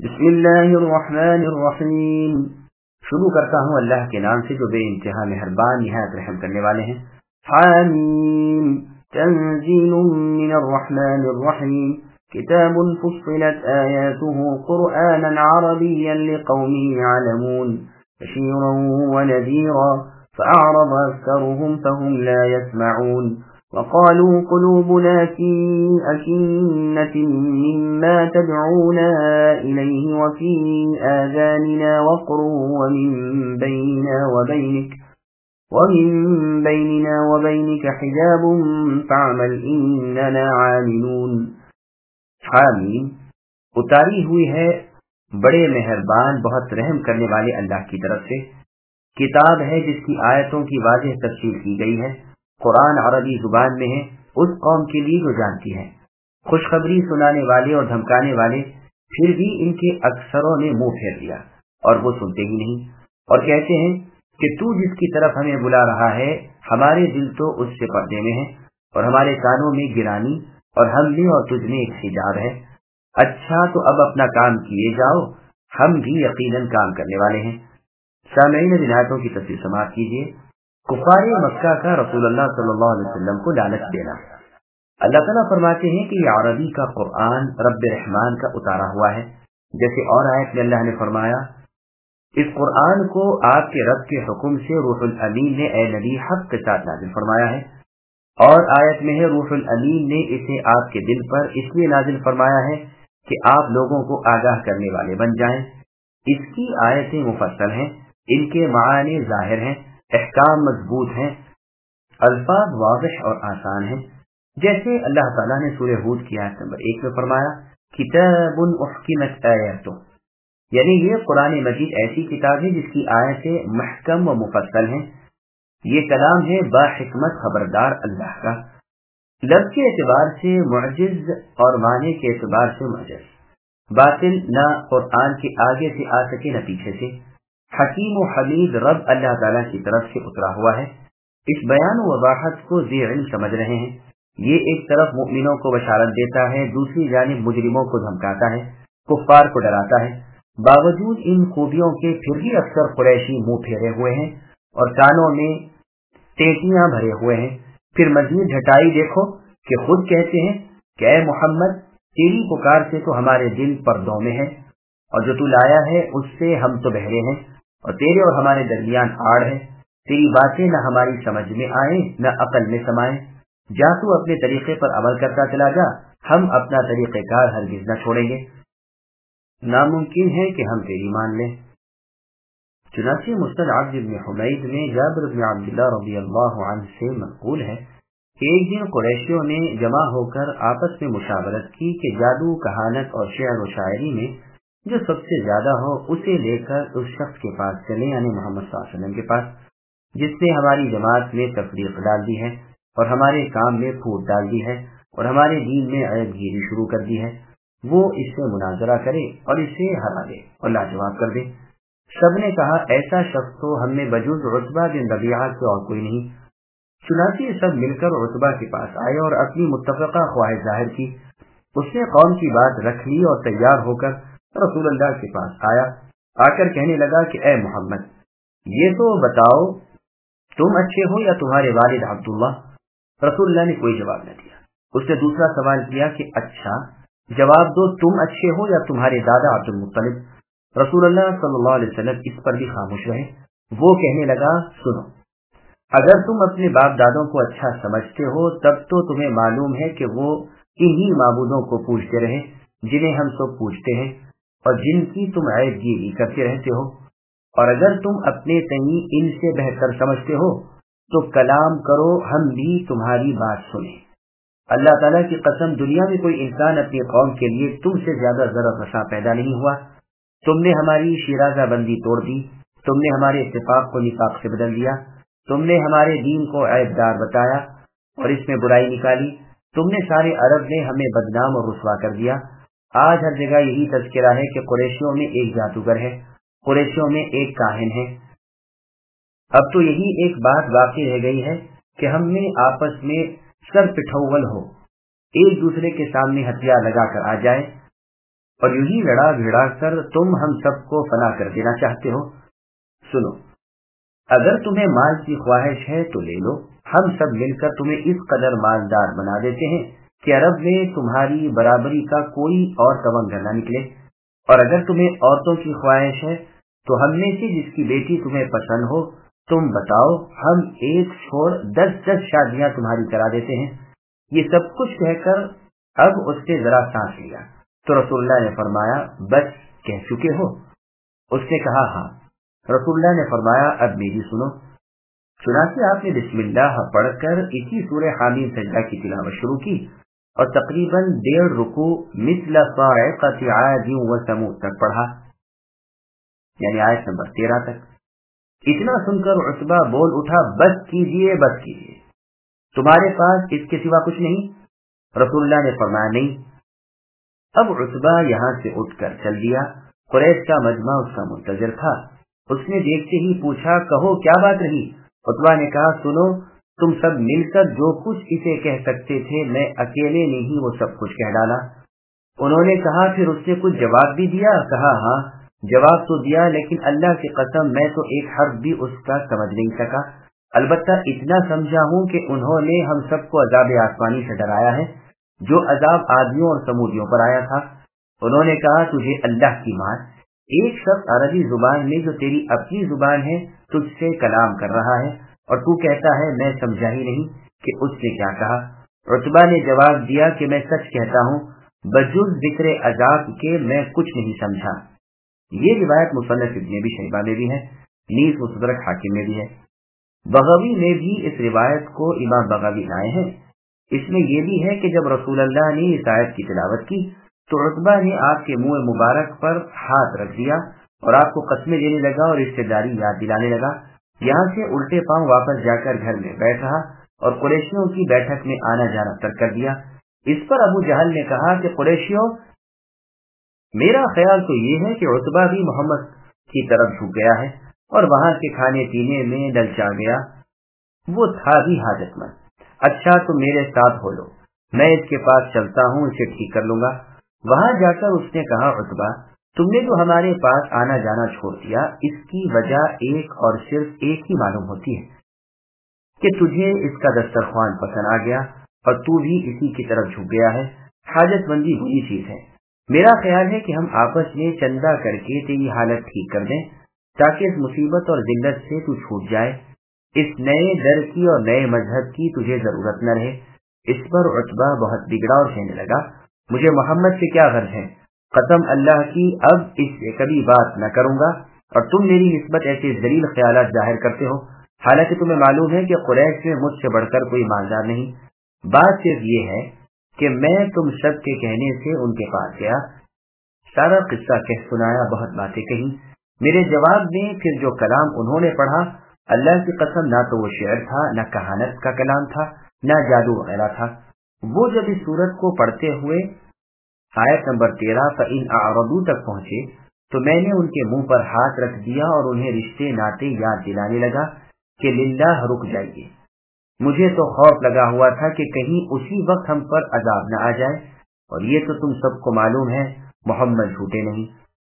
बिस्मिल्लाहिर्रहमानिर्रहीम। शुरू करता हूँ अल्लाह के नाम से जो बे इंतहा मेहरबान निहायत रहम करने वाले हैं। हामीम तंजीलुम मिनर्रहमानिर्रहीम किताबुन फुस्सिलत आयातुहु कुरआनन अरबिय्यन लिकौमिन यअलमून बशीरन व नज़ीरा फअअरद अक्सरुहुम फहुम ला यस्मऊन وقالوا قلوبنا في أكنة مما تدعونا إليه وفي آذاننا وقر ومن بيننا وبينك حجاب فاعمل إننا عاملون۔ حامیم اتاری ہوئی ہے بڑے مہربان بہت رحم کرنے والے اللہ کی طرف سے، کتاب ہے جس کی آیتوں کی واضح تفصیل کی گئی ہے۔ قرآن عربی زبان میں ہے اس قوم کے لیے جو جانتی ہے۔ خوشخبری سنانے والے اور دھمکانے والے پھر بھی ان کے اکثروں نے منہ پھیر لیا اور وہ سنتے ہی نہیں، اور کہتے ہیں کہ تو جس کی طرف ہمیں بلا رہا ہے ہمارے دل تو اس سے پردے میں ہیں اور ہمارے کانوں میں گرانی اور ہم میں اور تجھ میں ایک حجاب ہے۔ اچھا تو اب اپنا کام کیے جاؤ، ہم بھی یقیناً کام کرنے والے ہیں۔ سامعین اب آیتوں کی تفسیر سماعت کیجیے۔ کفار مکہ کا رسول اللہ صلی اللہ علیہ وسلم کو لالچ دینا۔ اللہ تعالیٰ فرماتے ہیں کہ یہ عربی کا قرآن رب رحمان کا اتارا ہوا ہے، جیسے اور آیت میں اللہ نے فرمایا اس قرآن کو آپ کے رب کے حکم سے روح الامین نے اے نبی حق کے ساتھ نازل فرمایا ہے، اور آیت میں ہے روح الامین نے اسے آپ کے دل پر اس لیے نازل فرمایا ہے کہ آپ لوگوں کو آگاہ کرنے والے بن جائیں۔ اس کی آیتیں مفصل ہیں، ان کے معانی ظاہر ہیں، احکام مضبوط ہیں، الفاظ واضح اور آسان ہیں، جیسے اللہ تعالیٰ نے سورہ ہود کی آیت نمبر 1 میں فرمایا کتاب احکمت آیاتہ، یعنی یہ قرآن مجید ایسی کتاب ہے جس کی آیتیں محکم و مفصل ہیں۔ یہ کلام ہے با حکمت خبردار اللہ کا، لفظ کے اعتبار سے معجز اور معنی کے اعتبار سے معجز، باطل نہ قرآن کے آگے سے آ سکے نہ پیچھے سے۔ حکیم و حمید رب اللہ تعالیٰ کی طرف سے اترا ہوا ہے۔ اس بیان و وضاحت کو ذی علم سمجھ رہے ہیں۔ یہ ایک طرف مؤمنوں کو بشارت دیتا ہے، دوسری جانب مجرموں کو دھمکاتا ہے، کفار کو ڈراتا ہے۔ باوجود ان خوبیوں کے پھر بھی اکثر قریشی منہ پھیرے ہوئے ہیں اور کانوں میں ٹیٹیاں بھرے ہوئے ہیں۔ پھر مزید ڈھٹائی دیکھو کہ خود کہتے ہیں کہ اے محمد تیری پکار سے تو ہمارے دل پردوں میں ہے، اور جو تو لایا ہے اس سے ہم تو بہرے ہیں، اور تیرے اور ہمارے درمیان آڑ ہے۔ تیری باتیں نہ ہماری سمجھ میں آئیں نہ عقل میں سمائیں۔ جا تو اپنے طریقے پر عمل کرتا چلا جا، ہم اپنا طریقہ کار ہرگز نہ چھوڑیں گے، ناممکن ہے کہ ہم تیری مان لیں۔ چنانچہ مسند عبد بن حمید میں جابر بن عبداللہ رضی اللہ عنہ سے منقول ہے کہ ایک دن قریشیوں نے جمع ہو کر آپس میں مشاورت کی کہ جادو، کہانت اور شعر و شاعری میں جو سب سے زیادہ ہو اسے لے کر اس شخص کے پاس چلیں، یعنی محمد صلی اللہ علیہ وسلم کے پاس، جس نے ہماری جماعت میں تفریق ڈال دی ہے اور ہمارے کام میں پھوٹ ڈال دی ہے اور ہمارے دین میں عیب گیری شروع کر دی ہے۔ وہ اس سے مناظرہ کرے اور اسے ہرا دے اور لاجواب کر دے۔ سب نے کہا ایسا شخص تو ہم میں بجز عتبہ بن ربیعہ سے اور کوئی نہیں۔ چنانچہ سب مل کر عتبہ کے پاس آئے اور اپنی متفقہ خواہش ظاہر کی۔ اس نے قوم کی بات رکھ لی اور تیار ہو کر رسول اللہ کے پاس آیا، آ کر کہنے لگا کہ اے محمد یہ تو بتاؤ تم اچھے ہو یا تمہارے والد عبداللہ؟ رسول اللہ نے کوئی جواب نہ دیا۔ اس نے دوسرا سوال کیا کہ اچھا جواب دو تم اچھے ہو یا تمہارے دادا عبد المطلب؟ رسول اللہ صلی اللہ علیہ وسلم اس پر بھی خاموش رہے۔ وہ کہنے لگا سنو، اگر تم اپنے باپ دادوں کو اچھا سمجھتے ہو تب تو تمہیں معلوم ہے کہ وہ انہی معبودوں کو پوجتے رہے جنہیں ہم سب پوجتے ہیں اور جن کی تم عیب گیری کرتے رہتے ہو، اور اگر تم اپنے تئیں ان سے بہتر سمجھتے ہو تو کلام کرو، ہم بھی تمہاری بات سنیں۔ اللہ تعالیٰ کی قسم دنیا میں کوئی انسان اپنی قوم کے لیے تم سے زیادہ ضرر رساں پیدا نہیں ہوا۔ تم نے ہماری شیرازہ بندی توڑ دی، تم نے ہمارے اتفاق کو نفاق سے بدل دیا، تم نے ہمارے دین کو عیب دار بتایا اور اس میں برائی نکالی، تم نے سارے عرب میں ہمیں بدنام اور رسوا کر دیا۔ آج ہر جگہ یہی تذکرہ ہے کہ قریشیوں میں ایک جادوگر ہے، قریشیوں میں ایک کاہن ہے۔ اب تو یہی ایک بات باقی رہ گئی ہے کہ ہم میں آپس میں سر پٹھول ہو، ایک دوسرے کے سامنے ہتھیار لگا کر آ جائے اور यूं ही लड़ा भिड़ा कर तुम हम सबको फना कर देना चाहते हो। सुनो, अगर तुम्हें माल की ख्वाहिश है तो ले लो, हम सब मिलकर तुम्हें इस कदर मालदार बना देते हैं कि अरब में तुम्हारी बराबरी का कोई और तवंगर न निकले। और अगर तुम्हें औरतों की ख्वाहिश है तो हम में से जिसकी बेटी तुम्हें पसंद हो तुम बताओ, हम एक छोड़ 10-10 शादियां तुम्हारी करा देते हैं। ये सब कुछ कहकर अब उसने जरा सांस लिया तो रसूलुल्लाह ने फरमाया, बस कह चुके हो? उसने कहा, हाँ। रसूलुल्लाह ने फरमाया, अब मेरी सुनो। चुनांचे आपने बिस्मिल्लाह पढ़कर इसी सूरह हामीम सजदा की तिलावत शुरू की और तकरीबन 1.5 रुकू मिस्ल साइक़ति आद व समूद तक पढ़ा, यानी आयत नंबर 13 तक। इतना सुनकर उतबा बोल उठा, बस कीजिए, बस कीजिए, तुम्हारे पास इसके सिवा कुछ नहीं? रसूलुल्लाह ने फरमाया, नहीं। अब उतबा यहाँ से उठकर चल दिया। कुरैश का मजमा उसका मुंतजर था। उसने देखते ही पूछा, कहो क्या बात रही? उतबा ने कहा, सुनो, तुम सब मिलकर जो कुछ इसे कह सकते थे मैं अकेले ने ही वो सब कुछ कह डाला। उन्होंने कहा, फिर उसने कुछ जवाब भी दिया? कहा, हाँ, जवाब तो दिया, लेकिन अल्लाह की कसम मैं तो एक हर्फ भी उसका समझ नहीं सका। अलबत्ता इतना समझा हूँ कि उन्होंने हम सबको अजाब आसमानी से डराया है जो अजाब आदियों और समूदियों पर आया था। उन्होंने कहा, तुझे अल्लाह की मान, एक शख्स अरबी जुबान में जो तेरी अपनी जुबान है तुझसे कलाम कर रहा है और तू कहता है मैं समझा ही नहीं कि उसने क्या कहा। उतबा ने जवाब दिया कि मैं सच कहता हूँ, बजुज़ जिक्र अजाब के मैं कुछ नहीं समझा। ये रिवायत मुसन्नफ इब्न अबी शैबा में भी है, नीस मुस्तदरक हाकिम में भी है। बग़वी में भी इस रिवायत को इमाम बग़वी लाए हैं। इसमें यह भी है कि जब रसूलुल्लाह ने इस आयत की तिलावत की तो उतबा ने आपके मुंह मुबारक पर हाथ रख दिया और आपको कस्में देने लगा और रिश्तेदारी याद दिलाने लगा। यहाँ से उल्टे पांव वापस जाकर घर में बैठ रहा और कुरैशियों की बैठक में आना जाना तर्क कर दिया। इस पर अबू जहल ने कहा कि कुरैशियों, मेरा ख्याल तो ये है कि उतबा भी मोहम्मद की तरफ झुक गया है और वहां के खाने पीने में ललचा गया। वो था भी हाजतमंद। अच्छा, तुम मेरे साथ हो लो, मैं इसके पास चलता हूँ, इसे ठीक कर लूंगा। वहां जाकर उसने कहा, उतबा, तुमने जो हमारे पास आना जाना छोड़ दिया इसकी वजह एक और सिर्फ एक ही मालूम होती है कि तुझे इसका दस्तरख्वान पसंद आ गया और तू भी इसी की तरफ झुक गया है। हाजतमंदी बुरी चीज है। मेरा ख्याल है कि हम आपस में चंदा करके तेरी हालत ठीक कर दें ताकि इस मुसीबत और जिल्लत से तू छूट जाए। इस नए दर की और नए मजहब की तुझे जरूरत न रहे। इस पर उतबा बहुत बिगड़ा और कहने लगा, मुझे मोहम्मद से क्या गर्ज है, कसम अल्लाह की अब इससे कभी बात न करूंगा और तुम मेरी निस्बत ऐसे जलील ख्यालात जाहिर करते हो, हालांकि तुम्हें मालूम है कि कुरैश में मुझसे बढ़कर कोई मालदार नहीं। बात सिर्फ ये है कि मैं तुम सब के कहने से उनके पास गया, सारा किस्सा कह सुनाया, बहुत बातें कही। मेरे जवाब में फिर जो कलाम उन्होंने पढ़ा, अल्लाह की कसम ना तो वो शेर था, न कहानत का कलाम था, न जादू वगैरह था। वो जब इस सूरत को पढ़ते हुए आयत नंबर 13 फ़इन अअरदू तक पहुंचे तो मैंने उनके मुंह पर हाथ रख दिया और उन्हें रिश्ते नाते याद दिलाने लगा कि लिल्लाह रुक जाइए। मुझे तो खौफ लगा हुआ था कि कहीं उसी वक्त हम पर अजाब न आ जाए, और ये तो तुम सबको मालूम है मोहम्मद झूठे नहीं।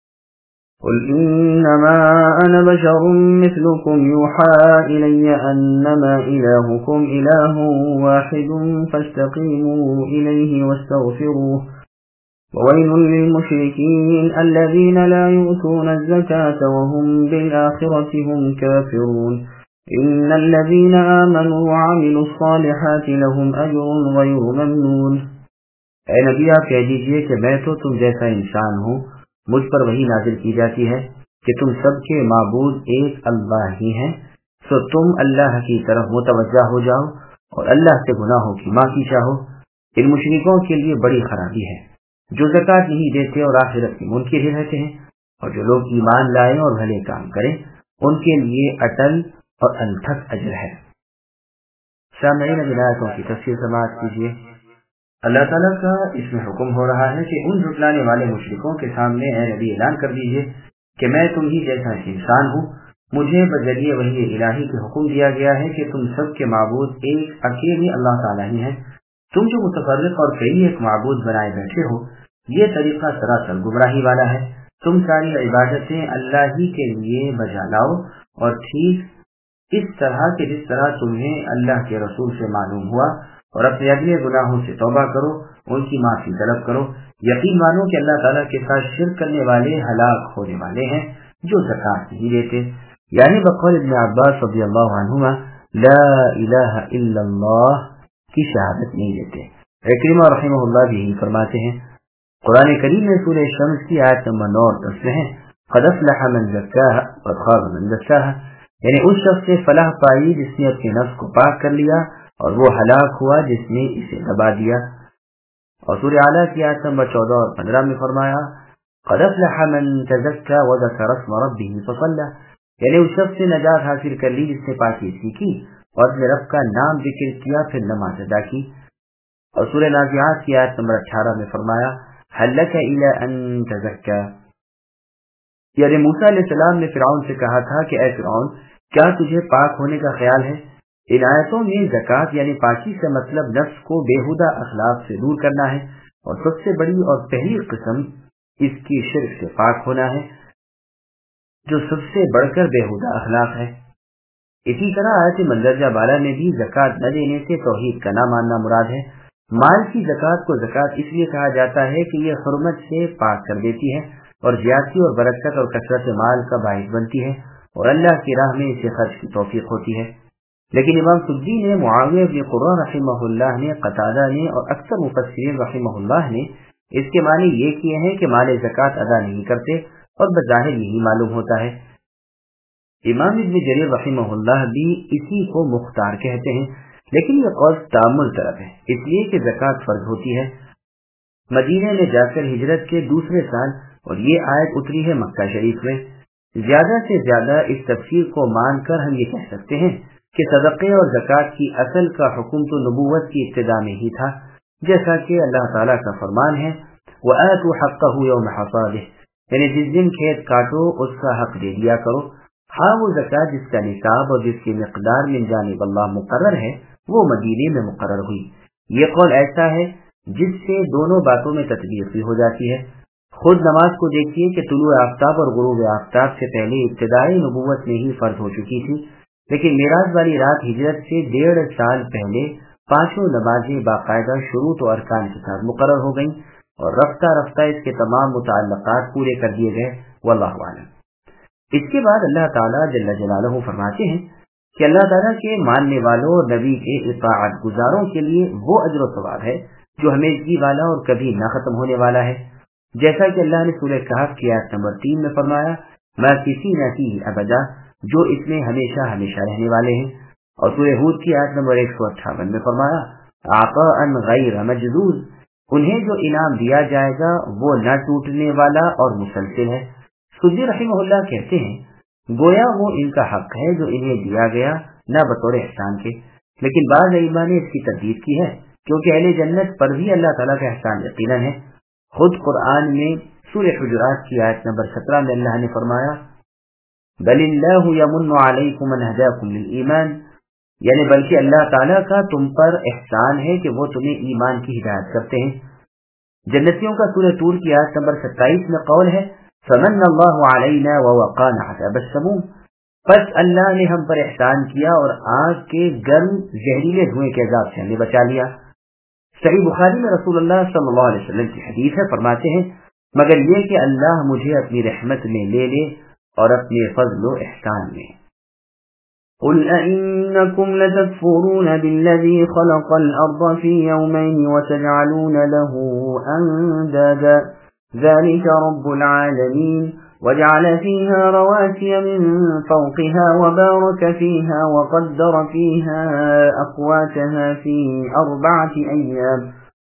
قل إنما أنا بشر مثلكم يوحى إلي أنما إلهكم إله واحد فاستقيموا إليه واستغفروه وويل للمشركين الذين لا يؤتون الزكاة وهم بالآخرة هم كافرون إن الذين آمنوا وعملوا الصالحات لهم أجر غير ممنون۔ اے نبی آپ کہہ دیجئے کہ میں تو تم جیسا انسان ہوں، مجھ پر وہی نازل کی جاتی ہے کہ تم سب کے معبود ایک اللہ ہی ہیں، سو تم اللہ کی طرف متوجہ ہو جاؤ اور اللہ سے گناہوں کی معافی چاہو۔ ان مشرکوں کے لیے بڑی خرابی ہے جو زکوٰۃ نہیں دیتے اور آخرت کے منکر ہی رہتے ہیں، اور جو لوگ ایمان لائیں اور بھلے کام کریں ان کے لیے اٹل اور انتھک اجر ہے۔ سامعین، اب آیتوں کی تفسیر سماعت کیجیے۔ اللہ تعالیٰ کا اس میں حکم ہو رہا ہے کہ ان جھٹلانے والے مشرکوں کے سامنے اے نبی اعلان کر دیجیے کہ میں تم ہی جیسا انسان ہوں، مجھے بذریعہ وحی الہی کے حکم دیا گیا ہے کہ تم سب کے معبود ایک اکیلے اللہ تعالیٰ ہی ہیں۔ تم جو متفرق اور کئی ایک معبود بنائے بیٹھے ہو یہ طریقہ سراسر گمراہی والا ہے۔ تم ساری عبادتیں اللہ ہی کے لیے بجا لاؤ اور ٹھیک اس طرح کہ جس طرح تمہیں اللہ کے رسول سے معلوم ہوا، اور اپنے اگلے گناہوں سے توبہ کرو، ان کی معافی طلب کرو۔ یقین مانو کہ اللہ تعالیٰ کے ساتھ شرک کرنے والے ہلاک ہونے والے ہیں جو زکوٰۃ نہیں دیتے، یعنی بقول ابن عباس رضی اللہ عنہما لا الہ الا اللہ کی شہادت نہیں دیتے۔ اکرمہ رحمہ اللہ بھی فرماتے ہیں، قرآن کریم میں سورہ شمس کی آیت نمبر 9 اور 10 میں ہے قد افلح من زکاہا وقد خاب من دساہا، یعنی اس شخص نے فلاح پائی جس نے اپنے نفس کو پاک کر لیا، اور وہ ہلاک ہوا جس نے اسے دبا دیا۔ اور سورہ اعلیٰ کی آیت نمبر 14 اور 15 میں فرمایا قد افلح من تزکا وذکر اسم ربہ فصلی، یعنی اس شخص نے نجات حاصل کر لی جس نے پاکی سیکھی اور اپنے رب کا نام ذکر کیا پھر نماز ادا کی۔ اور سورہ نازعات کی آیت نمبر 18 میں فرمایا هل لك الى ان تزکا، یعنی موسیٰ علیہ السلام نے فرعون سے کہا تھا کہ اے فرعون کیا تجھے پاک ہونے کا خیال ہے؟ ان آیتوں میں زکوٰۃ یعنی پاکی سے مطلب نفس کو بےہودہ اخلاق سے دور کرنا ہے، اور سب سے بڑی اور پہلی قسم اس کی شرک سے پاک ہونا ہے جو سب سے بڑھ کر بےہودہ اخلاق ہے۔ اسی طرح آیت مندرجہ بالا میں بھی زکوٰۃ نہ دینے سے توحید کا نہ ماننا مراد ہے۔ مال کی زکوٰۃ کو زکوٰۃ اس لیے کہا جاتا ہے کہ یہ حرمت سے پاک کر دیتی ہے اور زیادتی اور برکت اور کثرت مال کا باعث بنتی ہے، اور اللہ کی راہ میں اسے خرچ کی توفیق ہوتی ہے۔ لیکن امام سدی نے، معاویہ بن قرہ رحمہ اللہ نے، قتادہ نے اور اکثر مفسرین رحمہ اللہ نے اس کے معنی یہ کیے ہیں کہ مال زکوٰۃ ادا نہیں کرتے، اور بظاہر یہی معلوم ہوتا ہے۔ امام ابن جریر رحمہ اللہ بھی اسی کو مختار کہتے ہیں، لیکن یہ قول تامل طلب ہے، اس لیے کہ زکوٰۃ فرض ہوتی ہے مدینے میں جا کر ہجرت کے دوسرے سال، اور یہ آیت اتری ہے مکہ شریف میں۔ زیادہ سے زیادہ اس تفسیر کو مان کر ہم یہ کہہ سکتے ہیں کہ صدقے اور زکوٰۃ کی اصل کا حکم تو نبوت کی ابتدا میں ہی تھا، جیسا کہ اللہ تعالیٰ کا فرمان ہے وَآتُوا حَقَّهُ يَوْمَ حَصَادِهِ، یعنی جس دن کھیت کاٹو اس کا حق دے دیا کرو۔ ہاں وہ زکوٰۃ جس کا نصاب اور جس کی مقدار من جانب اللہ مقرر ہے وہ مدینے میں مقرر ہوئی۔ یہ قول ایسا ہے جس سے دونوں باتوں میں تطبیق بھی ہو جاتی ہے۔ خود نماز کو دیکھیے کہ طلوع آفتاب اور غروب آفتاب سے پہلے ابتدائی نبوت میں ہی فرض ہو چکی تھی، لیکن معراج والی رات ہجرت سے 1.5 سال پہلے 5 نمازیں باقاعدہ شروط و ارکان کے ساتھ مقرر ہو گئیں، اور رفتہ رفتہ اس کے تمام متعلقات پورے کر دیے گئے، واللہ اعلم۔ اس کے بعد اللہ تعالیٰ جل جلالہ فرماتے ہیں کہ اللہ تعالیٰ کے ماننے والوں اور نبی کے اطاعت گزاروں کے لیے وہ اجر و ثواب ہے جو ہمیشگی والا اور کبھی نہ ختم ہونے والا ہے، جیسا کہ اللہ نے سورہ کہف کی آیت نمبر 3 میں فرمایا مَاکِثِینَ فِیہ ابدا، جو اس میں ہمیشہ ہمیشہ رہنے والے ہیں، اور سورہ ہود کی آیت نمبر 158 میں فرمایا عطاء غیر مجذوذ، انہیں جو انعام دیا جائے گا وہ نہ ٹوٹنے والا اور مسلسل ہے۔ سدی رحمہ اللہ کہتے ہیں گویا وہ ان کا حق ہے جو انہیں دیا گیا نہ بطور احسان کے، لیکن بعض ائمہ نے اس کی تردید کی ہے کیونکہ اہل جنت پر بھی اللہ تعالیٰ کا احسان یقیناً ہے۔ خود قرآن میں سورہ حجرات کی آیت نمبر 17 میں اللہ نے فرمایا بل اللہ یمن علیکم ان ہداکم للایمان، یعنی بلکہ اللہ تعالیٰ کا تم پر احسان ہے کہ وہ تمہیں ایمان کی ہدایت کرتے ہیں۔ جنتیوں کا سورہ طور کی آیت نمبر 27 میں قول ہے فمن اللہ علینا ووقانا عذاب السموم، پس اللہ نے ہم پر احسان کیا اور آگ کے گرم زہریلے دھوئیں کے عذاب سے ہمیں بچا لیا۔ صحیح بخاری میں رسول اللہ صلی اللہ علیہ وسلم کی حدیث ہے، فرماتے ہیں مگر یہ کہ اللہ مجھے اپنی رحمت میں لے لے اور اپنے فضل و احسان میں۔ قل أئنكم لتكفرون بالذي خلق الأرض في يومين وتجعلون له أندادا ذلك رب العالمين وجعل فيها رواسي من فوقها وبارك فيها وقدر فيها أقواتها في 4 أيام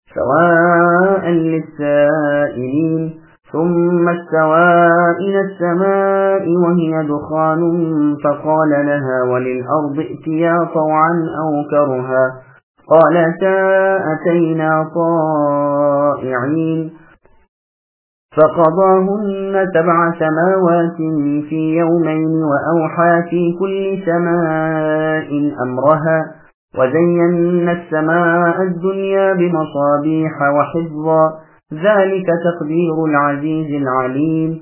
سواء للسائلين ثم استوى إلى السماء وهي دخان فقال لها وللأرض ائتيا طوعا أو كرها قالتا أتينا طائعين فقضاهن 7 سماوات في يومين وأوحى في كل سماء أمرها وزينا السماء الدنيا بمصابيح وحفظا ذلك تقدیر العزیز العلیم۔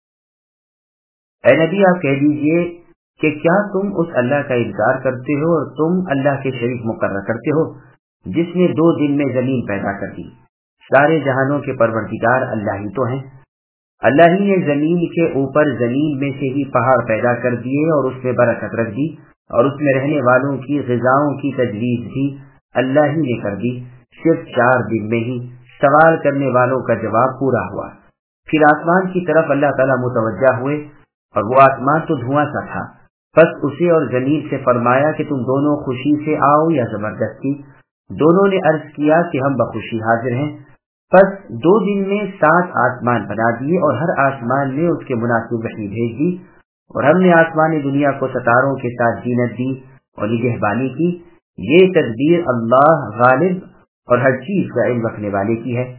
اے نبی آپ کہہ دیجئے کہ کیا تم اس اللہ کا انکار کرتے ہو اور تم اللہ کے شریک مقرر کرتے ہو جس نے 2 دن میں زمین پیدا کر دی؟ سارے جہانوں کے پروردگار اللہ ہی تو ہیں۔ اللہ ہی نے زمین کے اوپر زمین میں سے ہی پہاڑ پیدا کر دیے اور اس میں برکت رکھ دی، اور اس میں رہنے والوں کی غذاؤں کی تجویز بھی اللہ ہی نے کر دی۔ صرف 4 دن میں ہی سوال کرنے والوں کا جواب پورا ہوا۔ پھر آسمان کی طرف اللہ تعالیٰ متوجہ ہوئے، اور وہ آسمان تو دھواں سا تھا، پس اسے اور زمین سے فرمایا کہ تم دونوں خوشی سے آؤ یا زبردستی؟ دونوں نے عرض کیا کہ ہم بخوشی حاضر ہیں۔ پس 2 دن میں 7 آسمان بنا دیے اور ہر آسمان میں اس کے مناسب وحی بھیج دی، اور ہم نے آسمان دنیا کو ستاروں کے ساتھ زینت دی اور نگہبانی کی۔ یہ تدبیر اللہ غالب اور ہر چیز کا علم رکھنے والے کی ہے۔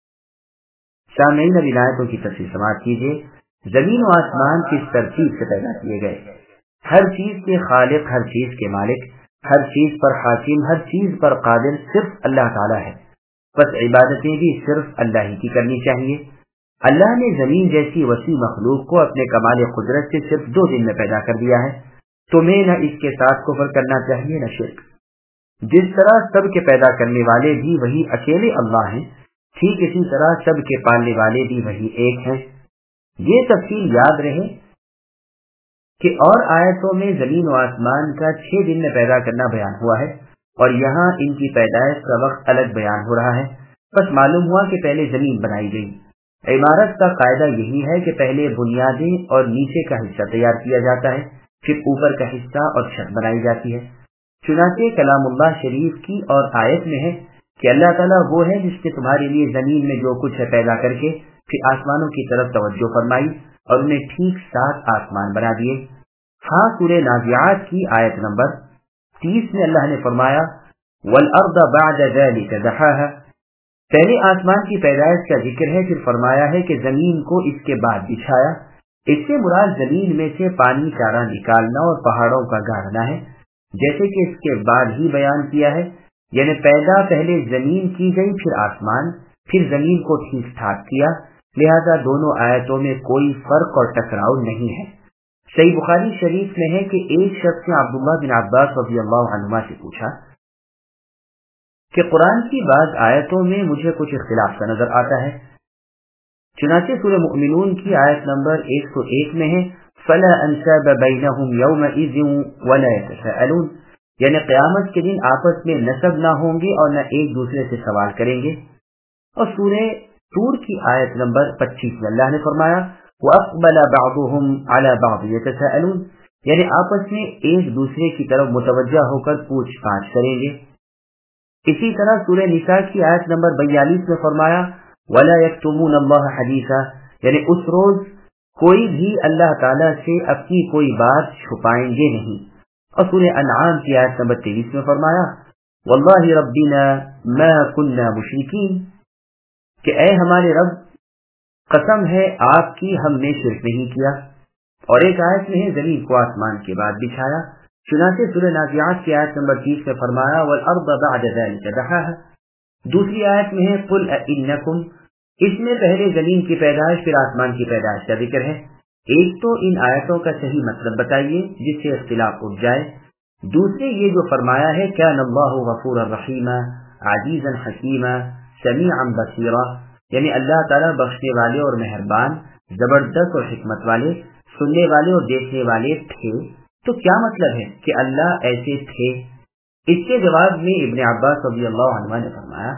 سامعین، اب آیتوں کی تفصیل سماعت کیجیے۔ زمین و آسمان کس ترتیب سے پیدا کیے گئے؟ ہر چیز کے خالق، ہر چیز کے مالک، ہر چیز پر حاکم، ہر چیز پر قادر صرف اللہ تعالیٰ ہے، بس عبادتیں بھی صرف اللہ ہی کی کرنی چاہیے۔ اللہ نے زمین جیسی وسیع مخلوق کو اپنے کمال قدرت سے صرف 2 دن میں پیدا کر دیا ہے۔ تمہیں نہ اس کے ساتھ کفر کرنا چاہیے نہ شرک۔ جس طرح سب کے پیدا کرنے والے بھی وہی اکیلے اللہ ہیں، ٹھیک اسی طرح سب کے پالنے والے بھی وہی ایک ہیں۔ یہ تفصیل یاد رہے کہ اور آیتوں میں زمین و آسمان کا 6 دن میں پیدا کرنا بیان ہوا ہے، اور یہاں ان کی پیدائش کا وقت الگ بیان ہو رہا ہے۔ بس معلوم ہوا کہ پہلے زمین بنائی گئی۔ عمارت کا قاعدہ یہی ہے کہ پہلے بنیادیں اور نیچے کا حصہ تیار کیا جاتا ہے، پھر اوپر کا حصہ اور چھت بنائی جاتی ہے۔ چنانچہ کلام اللہ شریف کی اور آیت میں ہے کہ اللہ تعالیٰ وہ ہے جس نے تمہارے لیے زمین میں جو کچھ ہے پیدا کر کے پھر آسمانوں کی طرف توجہ فرمائی اور انہیں ٹھیک 7 آسمان بنا دیے۔ ہاں، سورہ نازعات کی آیت نمبر 30 میں اللہ نے فرمایا وَالْأَرْضَ بَعْدَ ذَلِكَ دَحَاهَا۔ پہلے آسمان کی پیدائش کا ذکر ہے، پھر فرمایا ہے کہ زمین کو اس کے بعد بچھایا۔ اس سے مراد زمین میں سے پانی چارہ نکالنا اور پہاڑوں کا گاڑنا ہے، جیسے کہ اس کے بعد ہی بیان کیا ہے، یعنی پیدا پہلے زمین کی گئی پھر آسمان، پھر زمین کو ٹھیک ٹھاک کیا۔ لہذا دونوں آیتوں میں کوئی فرق اور ٹکراؤ نہیں ہے۔ صحیح بخاری شریف میں ہے کہ ایک شخص نے عبداللہ بن عباس رضی اللہ عنہما سے پوچھا کہ قرآن کی بعض آیتوں میں مجھے کچھ اختلاف کا نظر آتا ہے۔ چنانچہ سورہ مؤمنون کی آیت نمبر 101 میں ہے فَلَا أَنْسَابَ بَيْنَهُمْ يَوْمَئِذٍ وَلَا يَتَسَاءَلُونَ، یعنی قیامت کے دن آپس میں نسب نہ ہوں گے اور نہ ایک دوسرے سے سوال کریں گے۔ اور سورہ طور کی آیت نمبر 25 میں اللہ نے فرمایا وَأَقْبَلَ بَعْضُهُمْ عَلَى بَعْضٍ يَتَسَاءَلُونَ، یعنی آپس میں ایک دوسرے کی طرف متوجہ ہو کر پوچھ پاچھ کریں گے۔ اسی طرح سورہ نساء کی آیت نمبر 42 میں فرمایا وَلَا يَكْتُمُونَ اللَّهَ حَدِيثًا، یعنی اس روز کوئی بھی اللہ تعالیٰ سے اپنی کوئی بات چھپائیں گے نہیں۔ اور سورہ انعام کی آیت نمبر 23 میں فرمایا وَاللَّهِ رَبِّنَا مَا كُنَّا مُشْرِكِينَ، کہ اے ہمارے رب، قسم ہے آپ کی ہم نے شرک نہیں کیا۔ اور ایک آیت میں ہے زمین کو آسمان کے بعد بچھایا۔ چنانچہ سورہ نازعات کی آیت نمبر 30 میں فرمایا وَالْأَرْضَ بَعْدَ ذَلِكَ دَحَاهَا۔ دوسری آیت میں ہے قُلْ أَإِنَّكُمْ، اس میں پہلے زمین کی پیدائش پھر آسمان کی پیدائش کا ذکر ہے۔ ایک تو ان آیتوں کا صحیح مطلب بتائیے جس سے اختلاف اٹھ جائے، دوسرے یہ جو فرمایا ہے كَانَ اللَّهُ غَفُورًا رَحِيمًا عَزِيزًا حَكِيمًا سَمِيعًا بَصِيرًا، یعنی اللہ تعالیٰ بخشنے والے اور مہربان، زبردست اور حکمت والے، سننے والے اور دیکھنے والے تھے۔ تو کیا مطلب ہے کہ اللہ ایسے تھے؟ اس کے جواب میں ابن عباس رضی اللہ عنہ نے فرمایا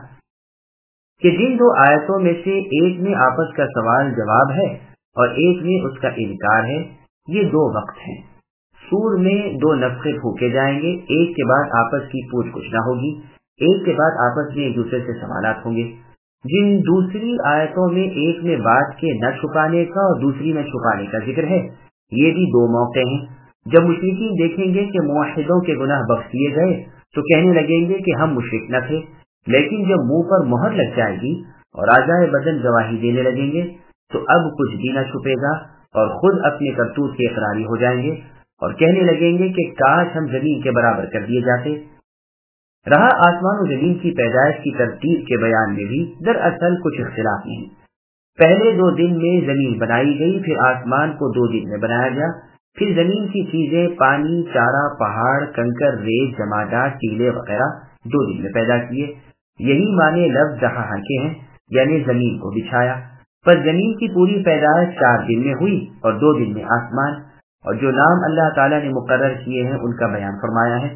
کہ جن 2 آیتوں میں سے ایک میں آپس کا سوال جواب ہے اور ایک میں اس کا انکار ہے، یہ 2 وقت ہیں۔ سور میں 2 نفخے پھونکے جائیں گے، ایک کے بعد آپس کی پوچھ گچھ نہ ہوگی، ایک کے بعد آپس میں ایک دوسرے سے سوالات ہوں گے۔ جن دوسری آیتوں میں ایک میں بات کے نہ چھپانے کا اور دوسری میں چھپانے کا ذکر ہے، یہ بھی 2 موقع ہیں۔ جب مشرکین دیکھیں گے کہ موحدوں کے گناہ بخش دیے گئے تو کہنے لگیں گے کہ ہم مشرک نہ تھے، لیکن جب منہ پر مہر لگ جائے گی اور اعضائے بدن گواہی دینے لگیں گے تو اب کچھ بھی نہ چھپے گا اور خود اپنے کرتوت کے اقراری ہو جائیں گے اور کہنے لگیں گے کہ کاش ہم زمین کے برابر کر دیے جاتے۔ رہا آسمان و زمین کی پیدائش کی ترتیب کے بیان میں بھی دراصل کچھ اختلاف نہیں۔ پہلے 2 دن میں زمین بنائی گئی، پھر آسمان کو 2 دن میں بنایا گیا، پھر زمین کی چیزیں پانی، چارہ، پہاڑ، کنکر، ریت، جمادات، ٹیلے وغیرہ 2 دن میں پیدا کیے۔ یہی معنی لفظ دہا کے ہیں، یعنی زمین کو بچھایا۔ پس زمین کی پوری پیدائش 4 دن میں ہوئی اور 2 دن میں آسمان، اور جو نام اللہ تعالیٰ نے مقرر کیے ہیں ان کا بیان فرمایا ہے،